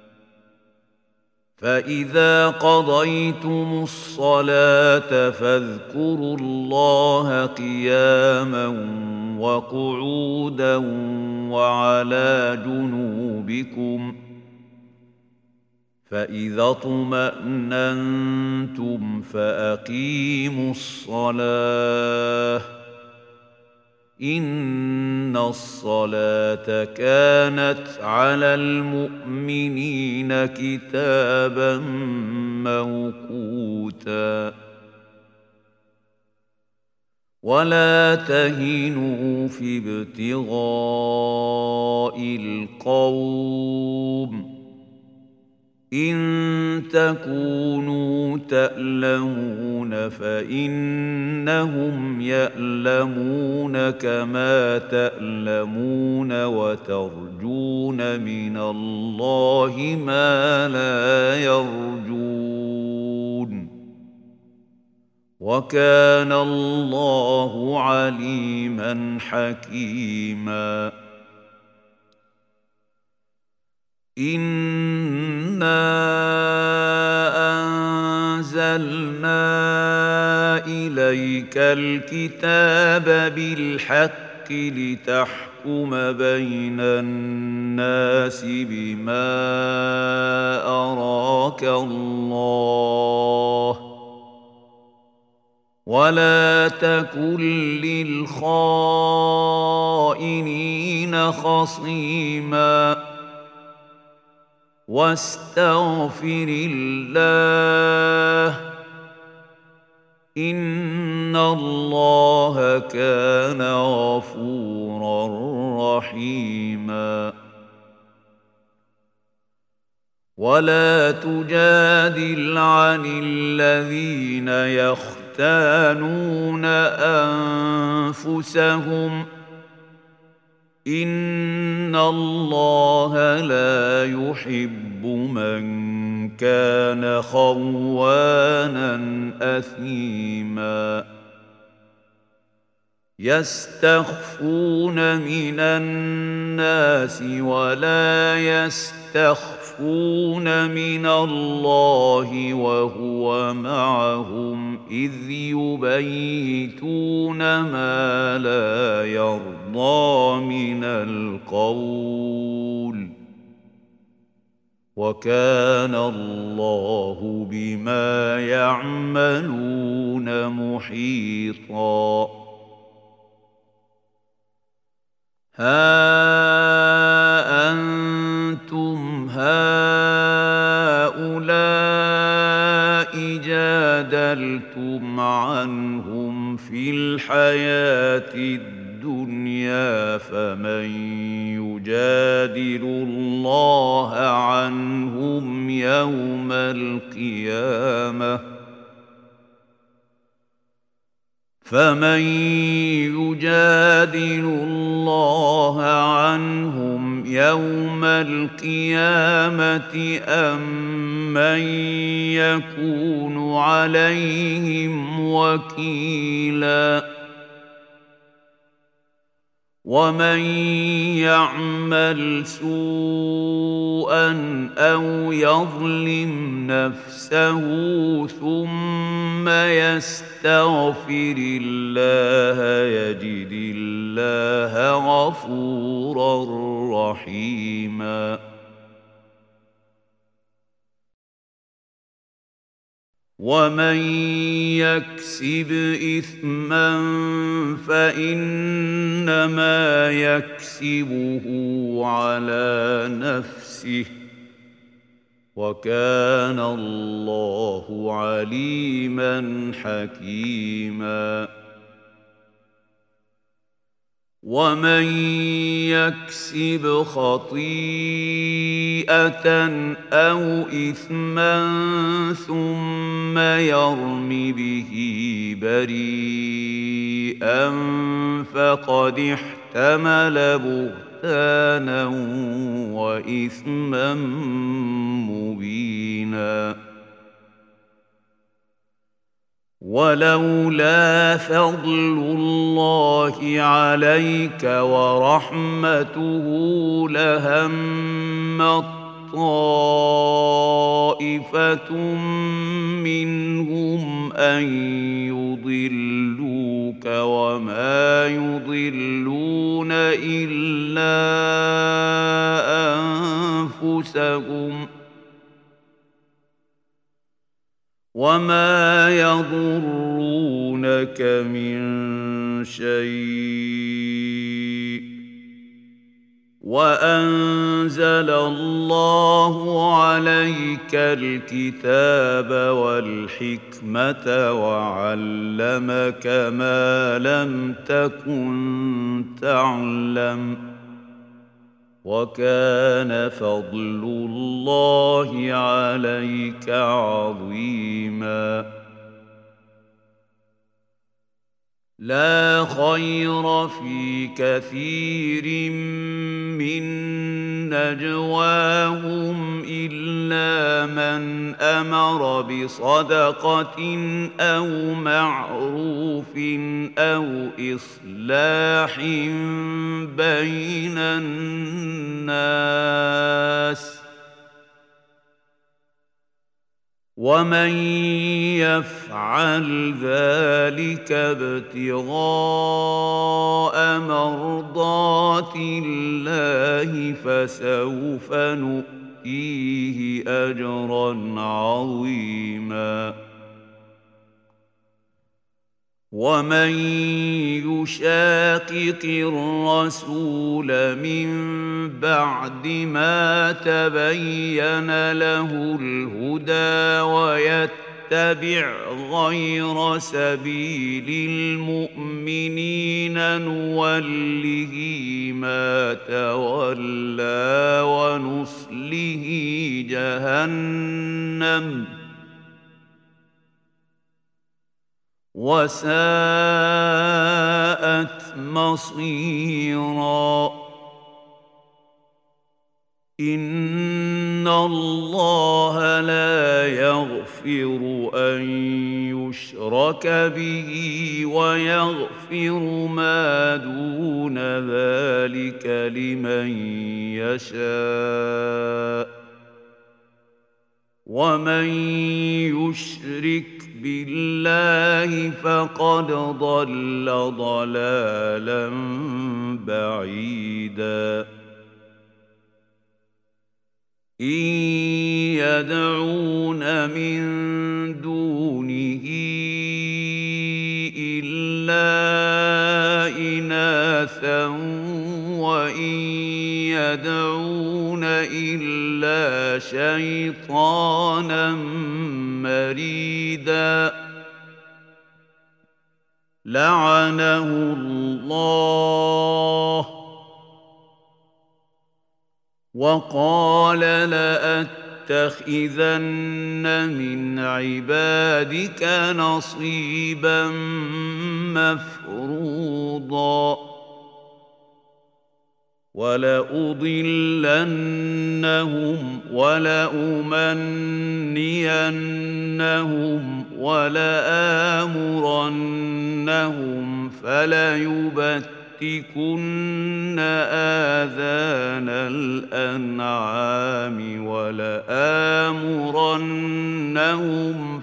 فإذا قضيتم الصلاة فاذكروا الله قياما وقعودا وعلى جنوبكم فإذا اطمأننتم فأقيموا الصلاة إن الصلاة كانت على المؤمنين كتابا موقوتا ولا تهنوا في ابتغاء القوم إن تكونوا تألمون فإنهم يألمون كما تألمون وترجون من الله ما لا يرجون وكان الله عليما حكيما إنا أنزلنا إليك الكتاب بالحق لتحكم بين الناس بما أراك الله ولا تكن للخائنين خصيما واستغفر الله إن الله كان غفورا رحيما ولا تجادل عن الذين يختانون أنفسهم إن الله لا يحب من كان خوانا أثيما يستخفون من الناس ولا يستخفون من الله وهو معهم إذ يبيتون ما لا يرضى من القول وكان الله بما يعملون محيطا ها أنتم هؤلاء جادلتم عنهم في الحياة الدنيا فمن يجادل الله عنهم يوم القيامة أم من يكون عليهم وكيلا ومن يعمل سوءا أو يظلم نفسه ثم يستغفر الله يجد الله غفورا رحيما ومن يكسب إثما فإنما يكسبه على نفسه وكان الله عليما حكيما ومن يكسب خطيئة أو إثما ثم يرم به بريئا فقد احتمل بهتانا وإثما مبينا ولولا فضل الله عليك ورحمته لهمت طائفة منهم أن يضلوك وما يضلون إلا أنفسهم وما يضرونك من شيء وأنزل الله عليك الكتاب والحكمة وعلمك ما لم تكن تعلم وكان فضل الله عليك عظيما لا خير في كثير من نجواهم إلا من أمر بصدقة أو معروف أو إصلاح بين الناس ومن يفعل ذلك ابتغاء مرضات الله فسوف نؤتيه أجرا عظيما ومن يشاقق الرسول من بعد ما تبين له الهدى ويتبع غير سبيل المؤمنين نوله ما تولى ونصله جهنم وساءت مصيرا إن الله لا يغفر أن يشرك به ويغفر ما دون ذلك لمن يشاء ومن يشرك بالله فقد ضل ضلالا بعيدا إن يدعون من دونه إلا إناثا وإن يدعون إلا شيطانا مريدا لعنه الله وقال لأتخذن من عبادك نصيبا مفروضا ولأضلنهم ولأمنينهم ولآمرنهم فليبتكن آذان الأنعام ولآمرنهم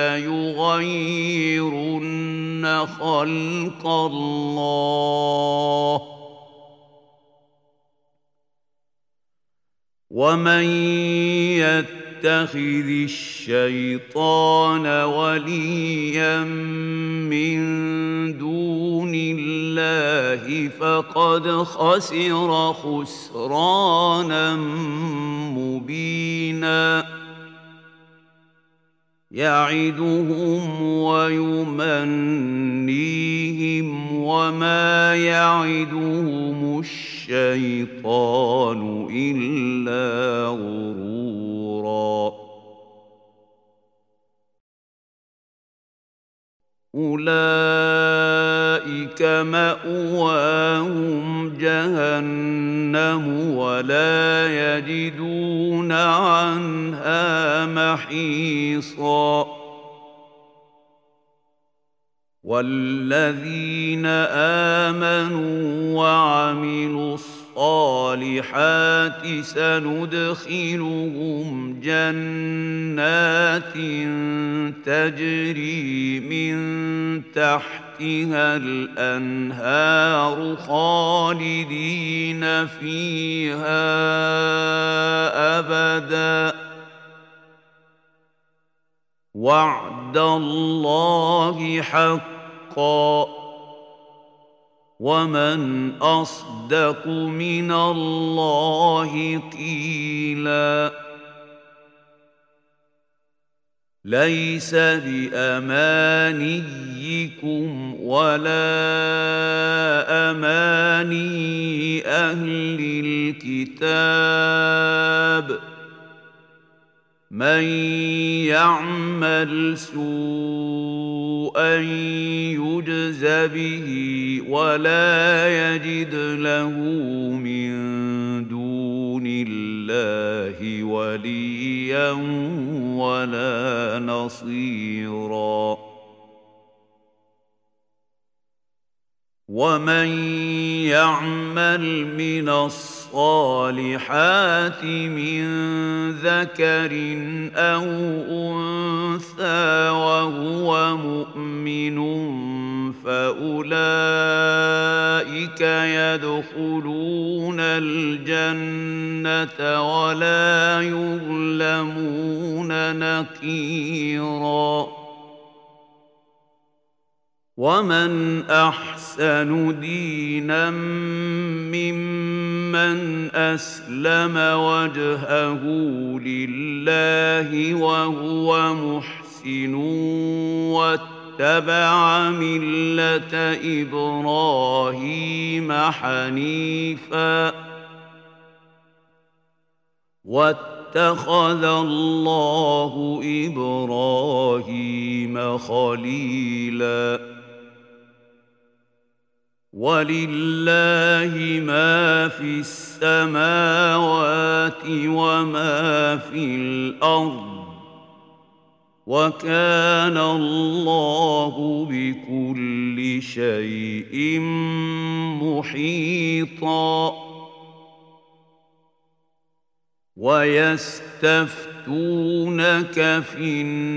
فليغيرن خلق الله ومن يتخذ الشيطان وليا من دون الله فقد خسر خسرانا مبينا يعدهم ويمنيهم وما يعدهم الشيطان إلا غرورا أولئك مأواهم جهنم ولا يجدون عنها محيصا والذين آمنوا وعملوا الصالحات سندخلهم جنات تجري من تحتها الأنهار خالدين فيها أبدا وعد الله حقا ومن أصدق من الله قيلا ليس بأمانيكم ولا أماني أهل الكتاب من يعمل سوءا يجز به ولا يجد له من دون الله وليا ولا نصيرا ومن يعمل من الصالحات من ذكر أو أنثى وهو مؤمن فأولئك يدخلون الجنة ولا يظلمون نقيرا ومن أحسن دينا ممن أسلم وجهه لله وهو محسن واتبع ملة إبراهيم حنيفا واتخذ الله إبراهيم خليلا ولله ما في السماوات وما في الأرض وكان الله بكل شيء محيطا ويستفتونك في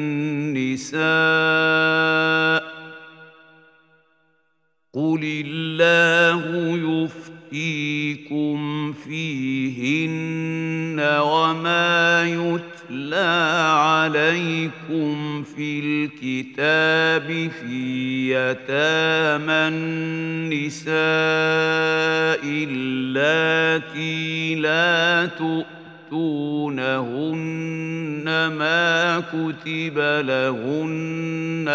النساء قل الله يفتيكم فيهن وما يتلى عليكم في الكتاب في يتامى النساء اللاتي لا تؤتونهن ما كتب لهن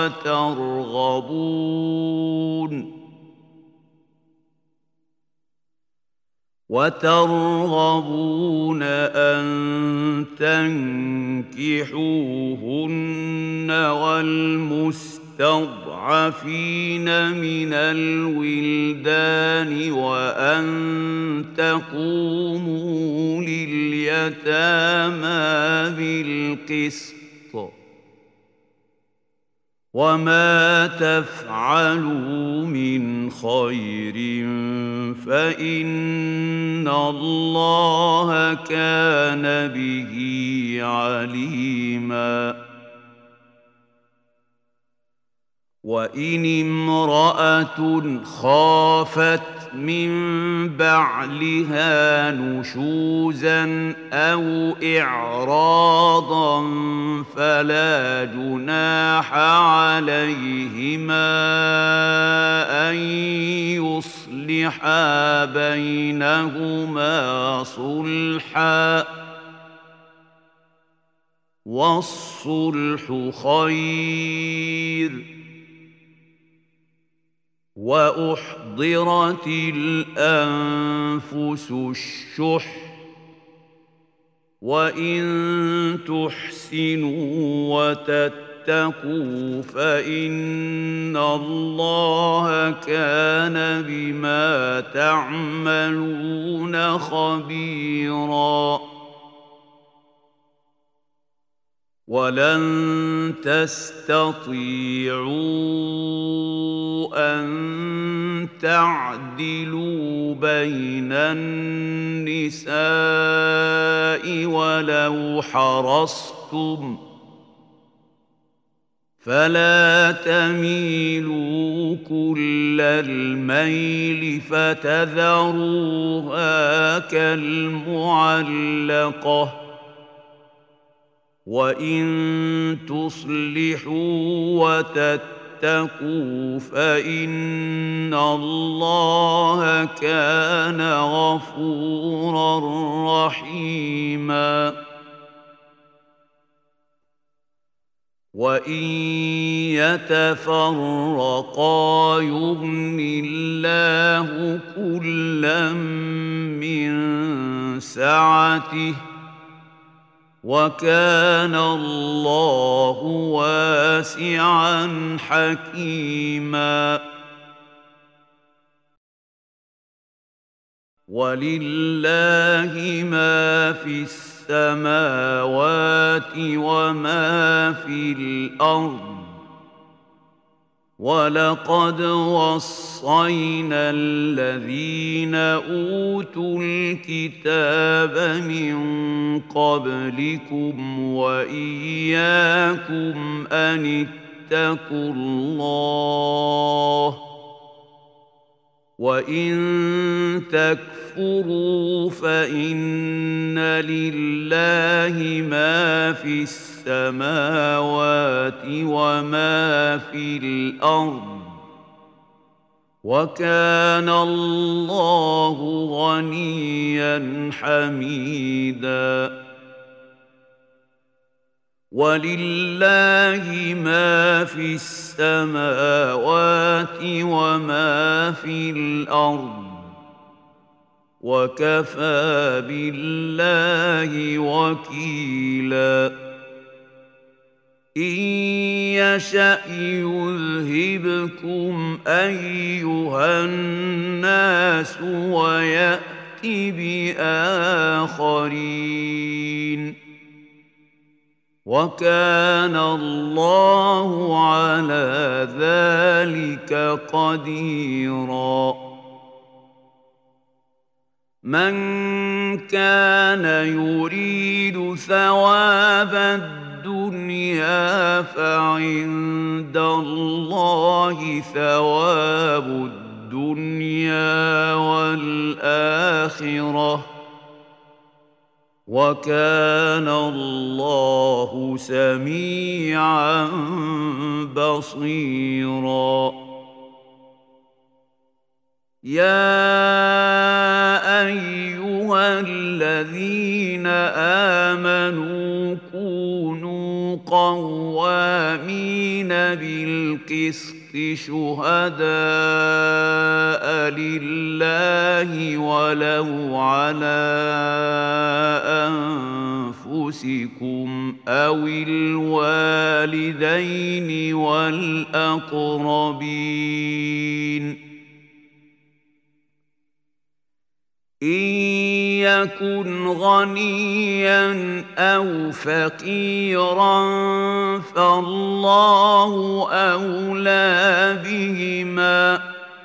وترغبون أن تنكحوهن والمستضعفين من الولدان وأن تقوموا لليتامى بالقسط وما تفعلوا من خير فإن الله كان به عليما وإن امرأة خافت من بعلها نشوزا أو إعراضا فلا جناح عليهما أن يصلحا بينهما صلحا والصلح خير وأحضرت الأنفس الشح وإن تحسنوا وتتقوا فإن الله كان بما تعملون خبيراً ولن تستطيعوا أن تعدلوا بين النساء ولو حرصتم فلا تميلوا كل الميل فتذروها كالمعلقة وإن تصلحوا وتتقوا فإن الله كان غفورا رحيما وإن يتفرقا يغن الله كلا من سعته وكان الله واسعا حكيما ولله ما في السماوات وما في الأرض ولقد وصينا الذين أوتوا الكتاب من قبلكم وإياكم أن اتقوا الله وإن تكفروا فإن لله ما في السماوات وما في الأرض وكان الله غنيا حميدا ولله ما في السماوات وما في الأرض وكفى بالله وكيلا إن يشأ يذهبكم أيها الناس ويأت بآخرين وكان الله على ذلك قديرا من كان يريد ثواب الدنيا فعند الله ثواب الدنيا والآخرة وكان الله سميعا بصيرا يا أيها الذين آمنوا قوامين بالقسط شهداء لله ولو على أنفسكم أو الوالدين والأقربين إن يكن غنيا أو فقيرا فالله أولى بهما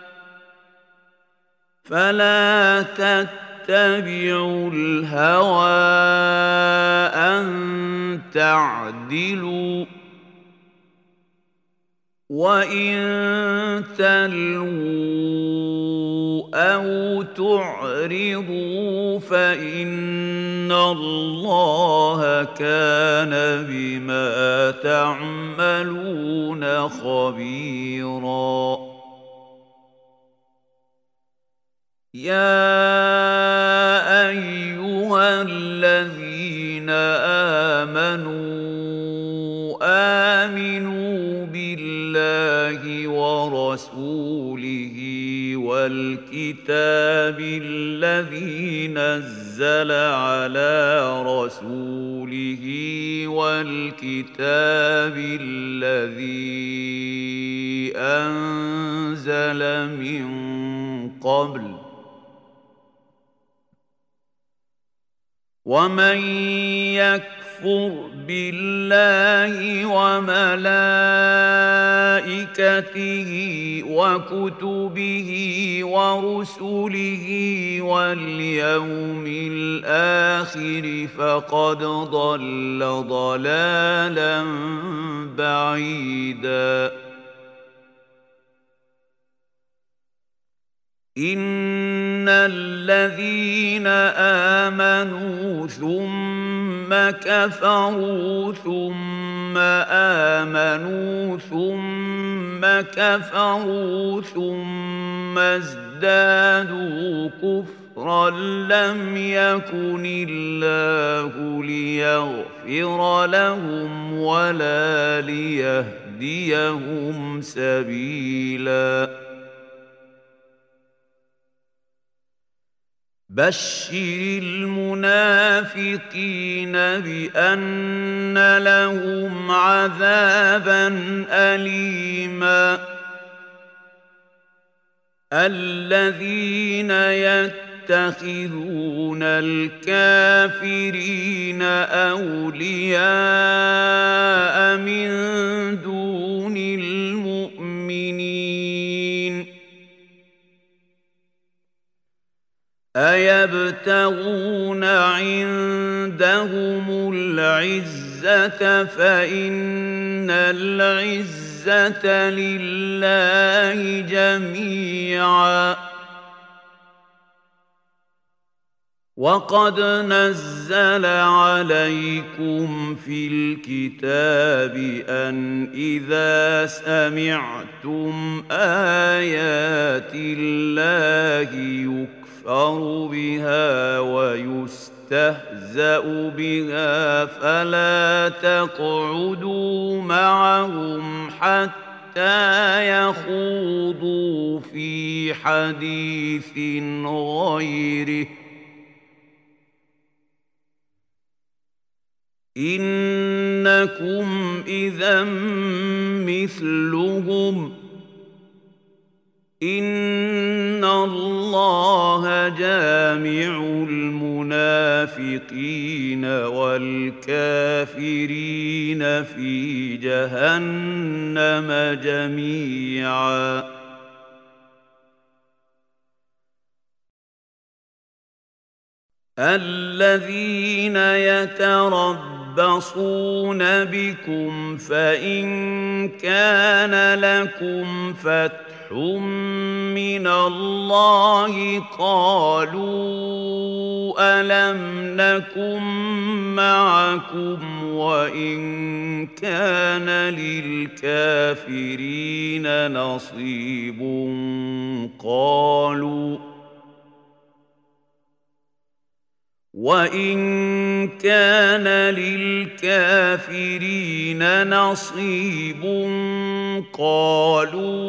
فلا تتبعوا الهوى أن تعدلوا وإن تلووا أو تعرضوا فإن الله كان بما تعملون خبيرا يا أيها الذين آمنوا بالله ورسوله والكتاب الذي نزل على رسوله والكتاب الذي أنزل من قبل ومن يكفر بالله وملائكته وكتبه ورسله واليوم الآخر فقد ضل ضلالا بعيدا إن الذين آمنوا ثم كفروا ثم آمنوا ثم كفروا ثم ازدادوا كفرا لم يكن الله ليغفر لهم ولا ليهديهم سبيلا بشر المنافقين بأن لهم عذابا أليما الذين يتخذون الكافرين أولياء من دون المؤمنين أيبتغون عندهم العزة فإن العزة لله جميعا وقد نزل عليكم في الكتاب أن إذا سمعتم آيات الله يكفر بها ويستهزأ بها فلا تقعدوا معهم حتى يخوضوا في حديث غيره إنكم إذا مثلهم إن الله جامع المنافقين والكافرين في جهنم جميعا الذين يتربصون بكم فإن كان لكم فتح من الله قالوا ألم نكن معكم وإن كان للكافرين نصيب وإن كان للكافرين نصيب قالوا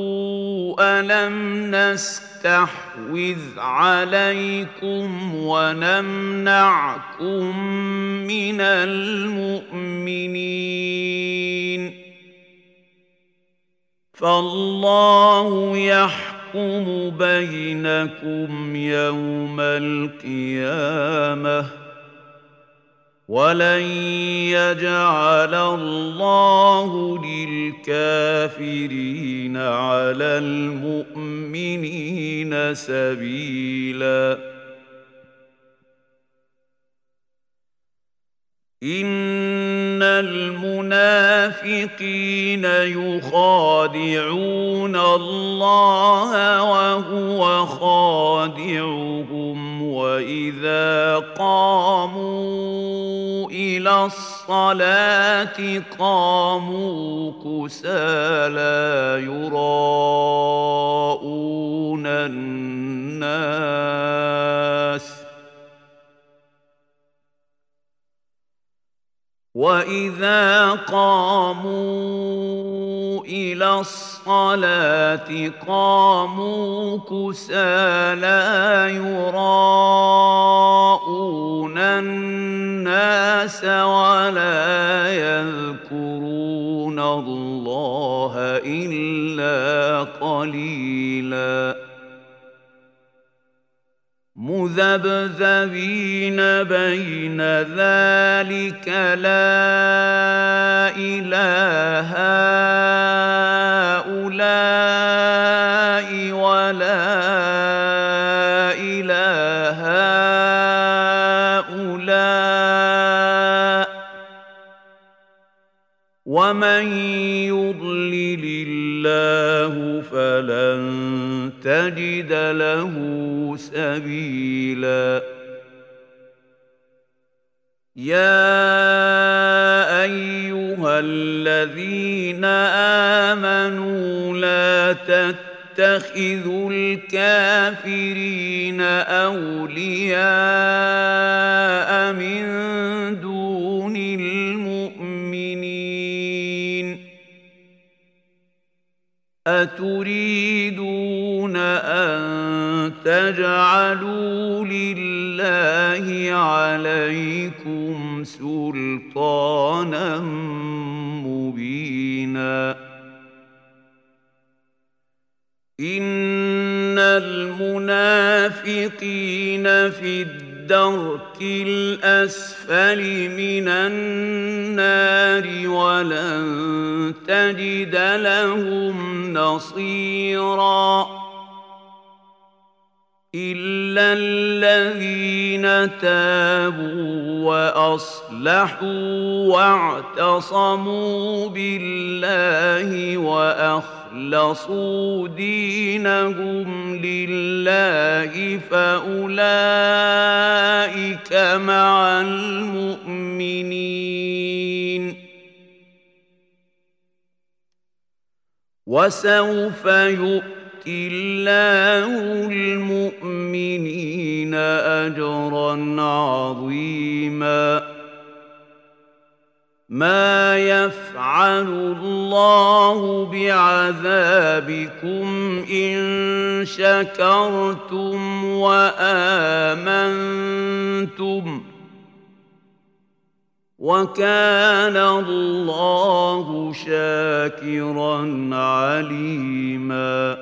ألم نستحوذ عليكم ونمنعكم من المؤمنين فالله يحكم بينكم يوم القيامة ولن يجعل الله للكافرين على المؤمنين سبيلا إن المنافقين يخادعون الله وهو خادعهم وإذا قاموا إلى الصلاة قاموا كسالى يراءون الناس وإذا قاموا إلى الصلاة قاموا كسالى يراءون الناس ولا يذكرون الله إلا قليلاً مذبذبين بين ذلك لا إله هؤلاء ولا إله هؤلاء ومن يضلل الله فلن تجد له سبيلا يا أيها الذين آمنوا لا تتخذوا الكافرين أولياء من دون المؤمنين أتريدون أن تجعلوا لله عليكم سلطانا مبينا إن المنافقين في الدرك الأسفل من النار ولن تجد لهم نصيرا إلا الذين تابوا وأصلحوا واعتصموا بالله وأخلصوا دينهم لله فأولئك مع المؤمنين وسوف يؤتي الله المؤمنين أجرا عظيما ما يفعل الله بعذابكم إن شكرتم وآمنتم وكان الله شاكرا عليما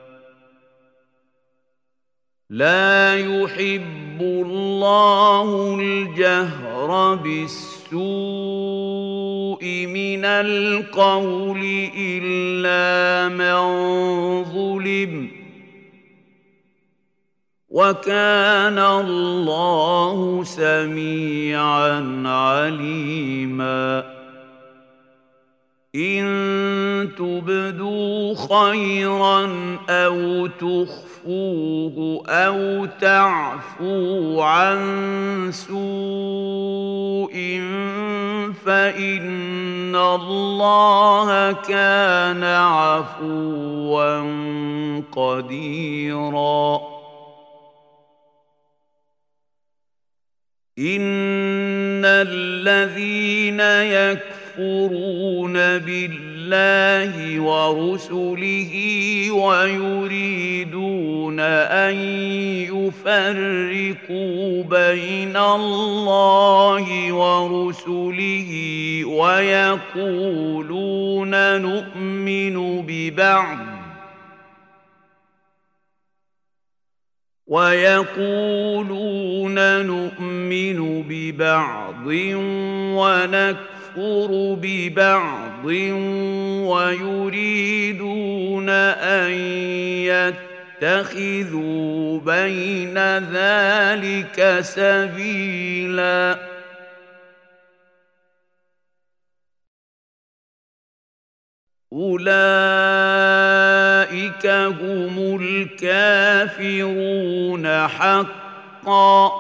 لا يحب الله الجهر بالسوء من القول إلا من ظلم وكان الله سميعا عليما إن تبدوا خيرا أو تخفوه أو تعفوا عن سوء فإن الله كان عفوا قديرا إن الذين يكفرون بالله ورسله ويريدون أن يفرقوا بين الله ورسله ويقولون نؤمن ببعض ونكفر ببعض ويريدون أن يتخذوا بين ذلك سبيلا أولئك هم الكافرون حقا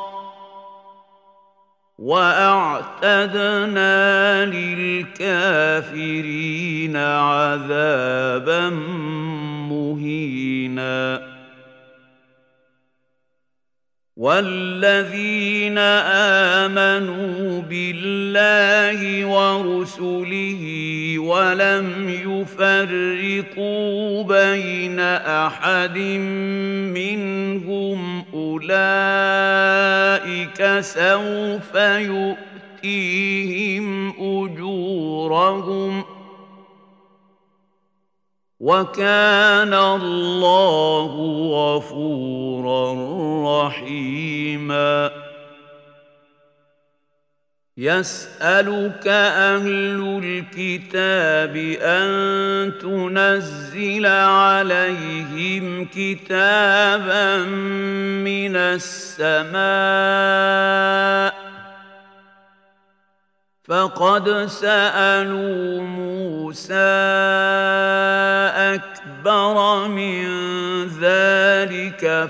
وأعتدنا للكافرين عذابا مهينا والذين آمنوا بالله ورسله ولم يفرقوا بين أحد منهم أولئك سوف يؤتيهم أجورهم وكان الله غفورا رحيما يسألك أهل الكتاب أن تنزل عليهم كتابا من السماء فقد سألوا موسى أكبر من ذلك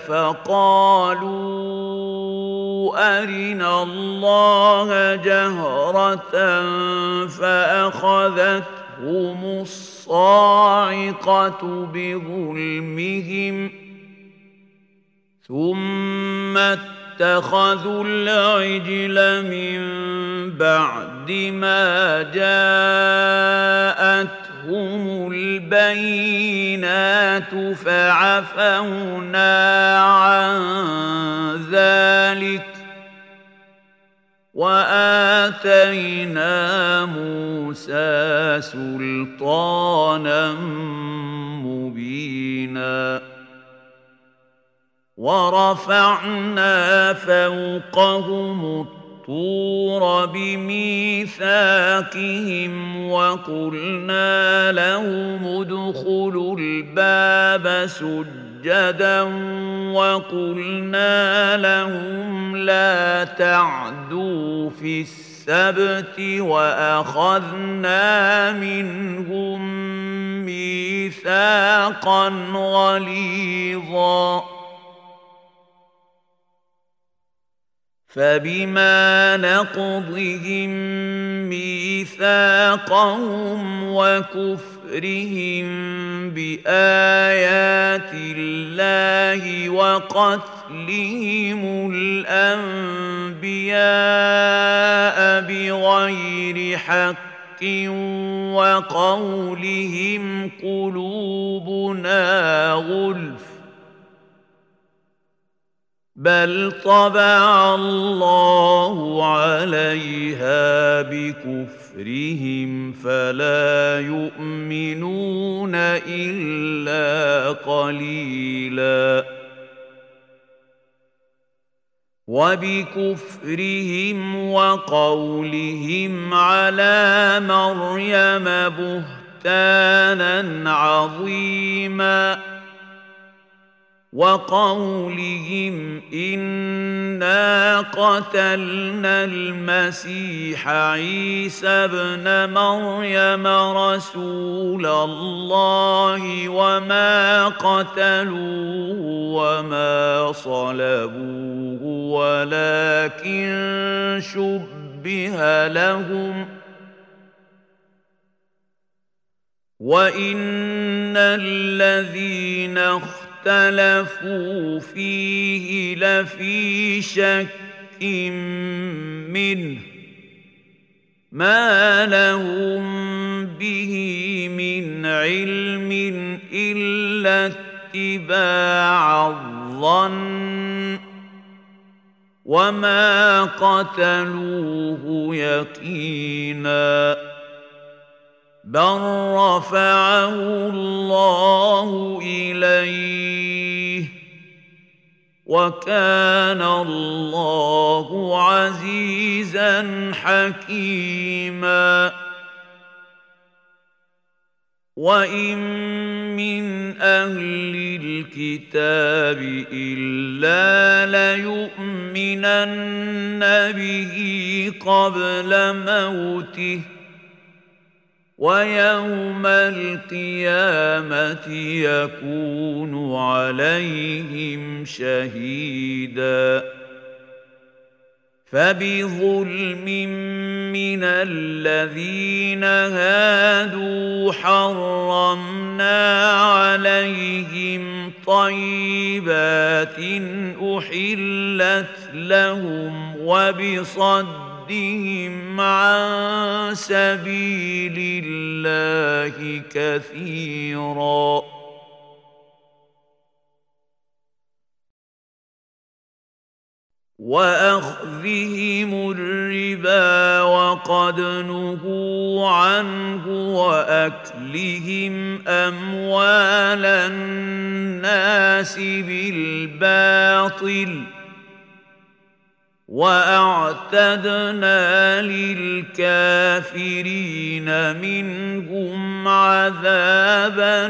فقالوا أرنا الله جهرة فأخذتهم الصاعقة بظلمهم ثم اتخذوا العجل من بعد ما جاءتهم البينات فعفونا عن ذلك وآتينا موسى سلطانا مبينا ورفعنا فوقهم الطور بميثاقهم وقلنا لهم ادخلوا الباب سجدا وقلنا لهم لا تعدوا في السبت وأخذنا منهم ميثاقا غليظا فبما نقضهم ميثاقهم وكفرهم بآيات الله وقتلهم الأنبياء بغير حق وقولهم قلوبنا غلف بل طبع الله عليها بكفرهم فلا يؤمنون إلا قليلا وبكفرهم وقولهم على مريم بهتانا عظيما وقولهم إنا قتلنا المسيح عيسى ابن مريم رسول الله وما قتلوه وما صلبوه ولكن شبه لهم وإن الذين اختلفوا فيه لفي شك شيء منه ما لهم به من علم إلا اتباع الظن وما قتلوه يقينا بل رفعه الله إليه وكان الله عزيزا حكيما وإن من أهل الكتاب إلا ليؤمنن به قبل موته ويوم القيامة يكون عليهم شهيدا فبظلم من الذين هادوا حرمنا عليهم طيبات أحلت لهم وبصدهم عن سبيل الله كثيرا وأخذهم الربا وقد نهوا عنه وأكلهم أموال الناس بالباطل وأعتدنا للكافرين منهم عذابا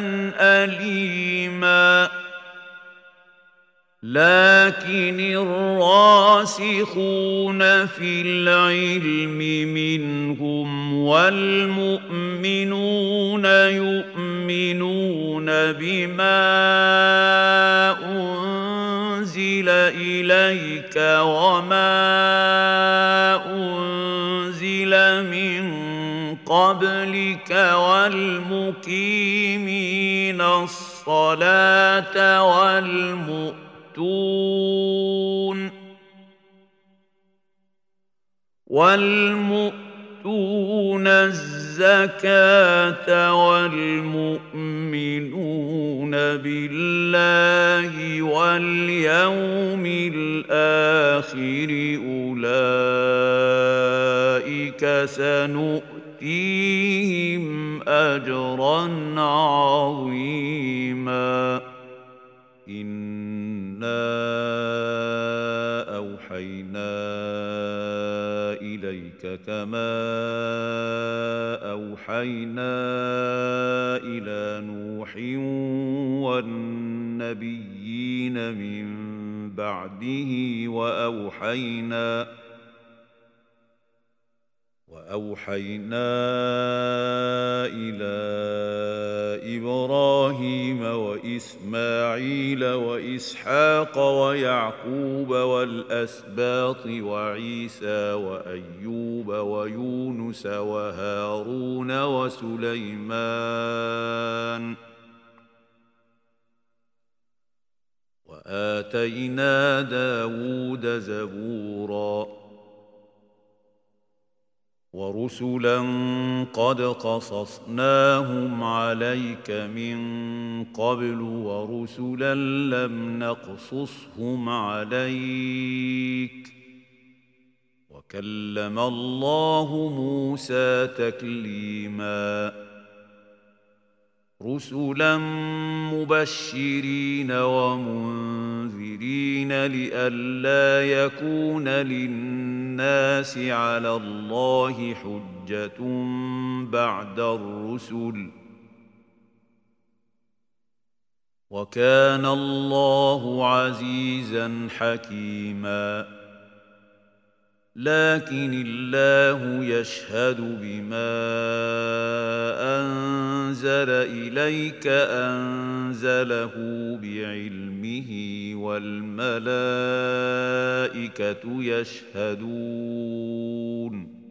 أليما لكن الراسخون في العلم منهم والمؤمنون يؤمنون بما أنزل إليك وما أنزل من قبلك والمقيمين الصلاة والمؤتون الزكاة والمؤمنون بالله واليوم الآخر أولئك سنؤتيهم أجرا عظيما إنا أوحينا إليك كما أوحينا إلى نوح والنبيين من بعده وأوحينا إلى إبراهيم وإسماعيل وإسحاق ويعقوب والأسباط وعيسى وأيوب ويونس وهارون وسليمان وآتينا داود زبورا ورسلا قد قصصناهم عليك من قبل ورسلا لم نقصصهم عليك وكلم الله موسى تكليما رسلا مبشرين ومنذرين لئلا يكون للناس على الله حجة بعد الرسل وكان الله عزيزا حكيما لكن الله يشهد بما أنزل إليك أنزله بعلمه والملائكة يشهدون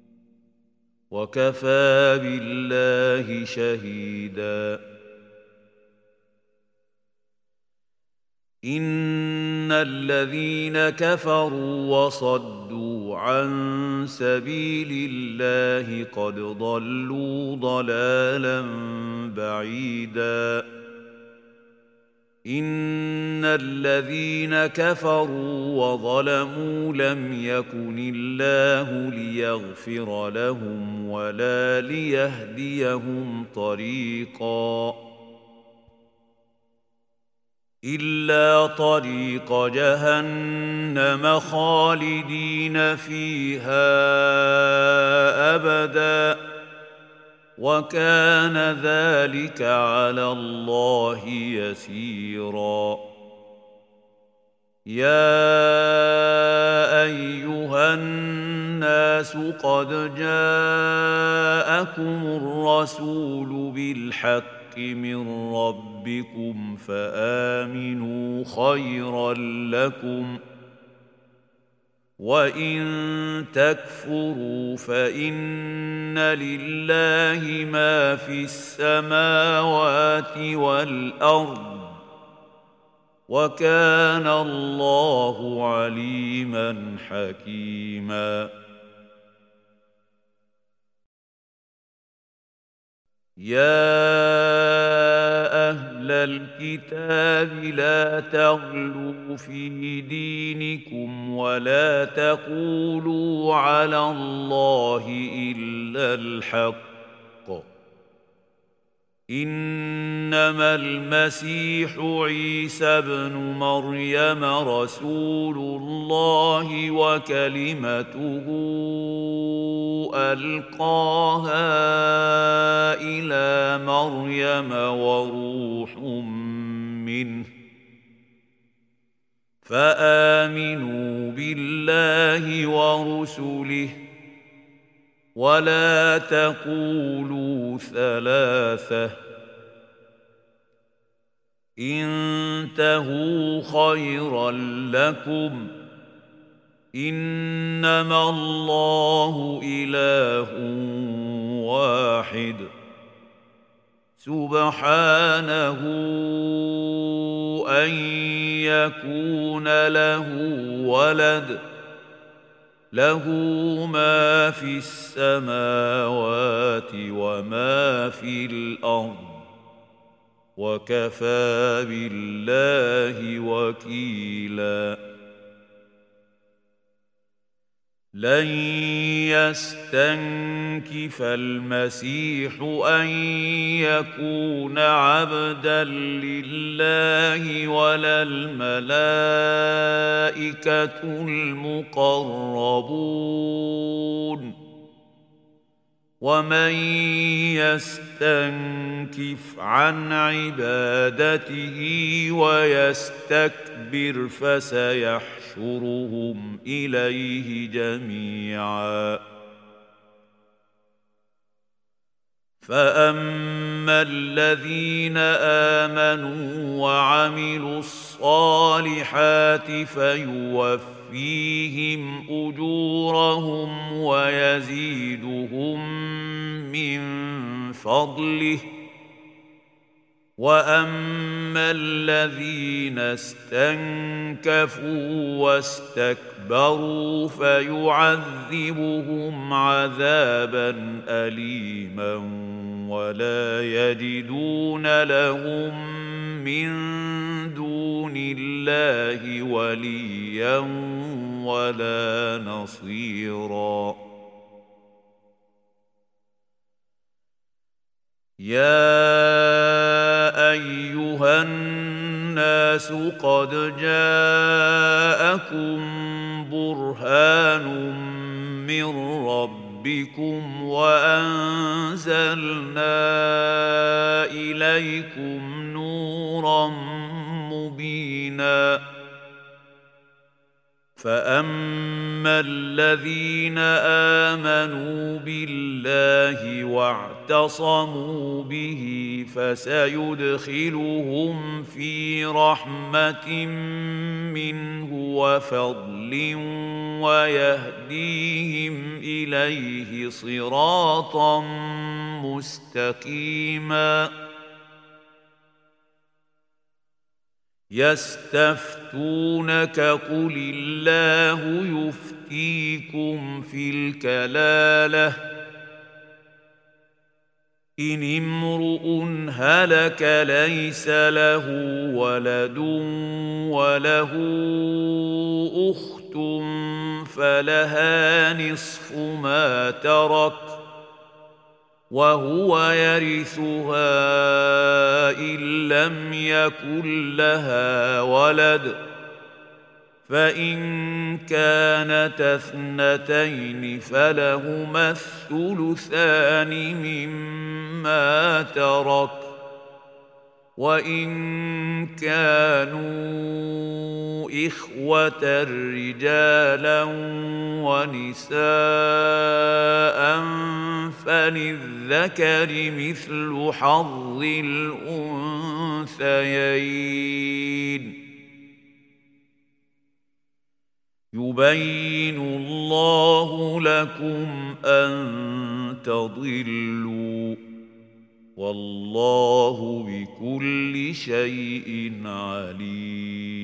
وكفى بالله شهيدا إن الذين كفروا وصدوا عن سبيل الله قد ضلوا ضلالا بعيدا إن الذين كفروا وظلموا لم يكن الله ليغفر لهم ولا ليهديهم طريقا إلا طريق جهنم خالدين فيها أبدا وكان ذلك على الله يسيرا يا أيها الناس قد جاءكم الرسول بالحق من ربكم فآمنوا خيرا لكم وإن تكفروا فإن لله ما في السماوات والأرض وكان الله عليما حكيما يا أهل الكتاب لا تغلوا في دينكم ولا تقولوا على الله إلا الحق إنما المسيح عيسى ابن مريم رسول الله وكلمته ألقاها إلى مريم وروح منه فآمنوا بالله ورسله ولا تقولوا ثلاثة انتهوا خيرا لكم إنما الله إله واحد سبحانه أن يكون له ولد له ما في السماوات وما في الأرض وكفى بالله وكيلا لن يستنكف المسيح أن يكون عبدا لله ولا الملائكة المقربون ومن يستنكف عن عبادته ويستكبر فسيحشرهم إليه جميعا فأما الذين آمنوا وعملوا الصالحات فيوفيهم أجورهم ويزيدهم من فضله وأما الذين استنكفوا واستكبروا فيعذبهم عذابا أليما ولا يجدون لهم من دون الله وليا ولا نصيرا يا أيها الناس قد جاءكم برهان من ربكم وأنزلنا إليكم نورا مبينا فأما الذين آمنوا بالله واعتصموا به فسيدخلهم في رحمة منه وفضل ويهديهم إليه صراطا مستقيما يستفتونك قل الله يفتيكم في الكلاله إن امرؤ هلك ليس له ولد وله أخت فلها نصف ما ترك وهو يرثها إن لم يكن لها ولد فإن كانتا اثنتين فلهما الثلثان مما ترك وإن كانوا إخوة رجالا ونساء فللذكر مثل حظ الأنثيين يبين الله لكم أن تضلوا والله بكل شيء عليم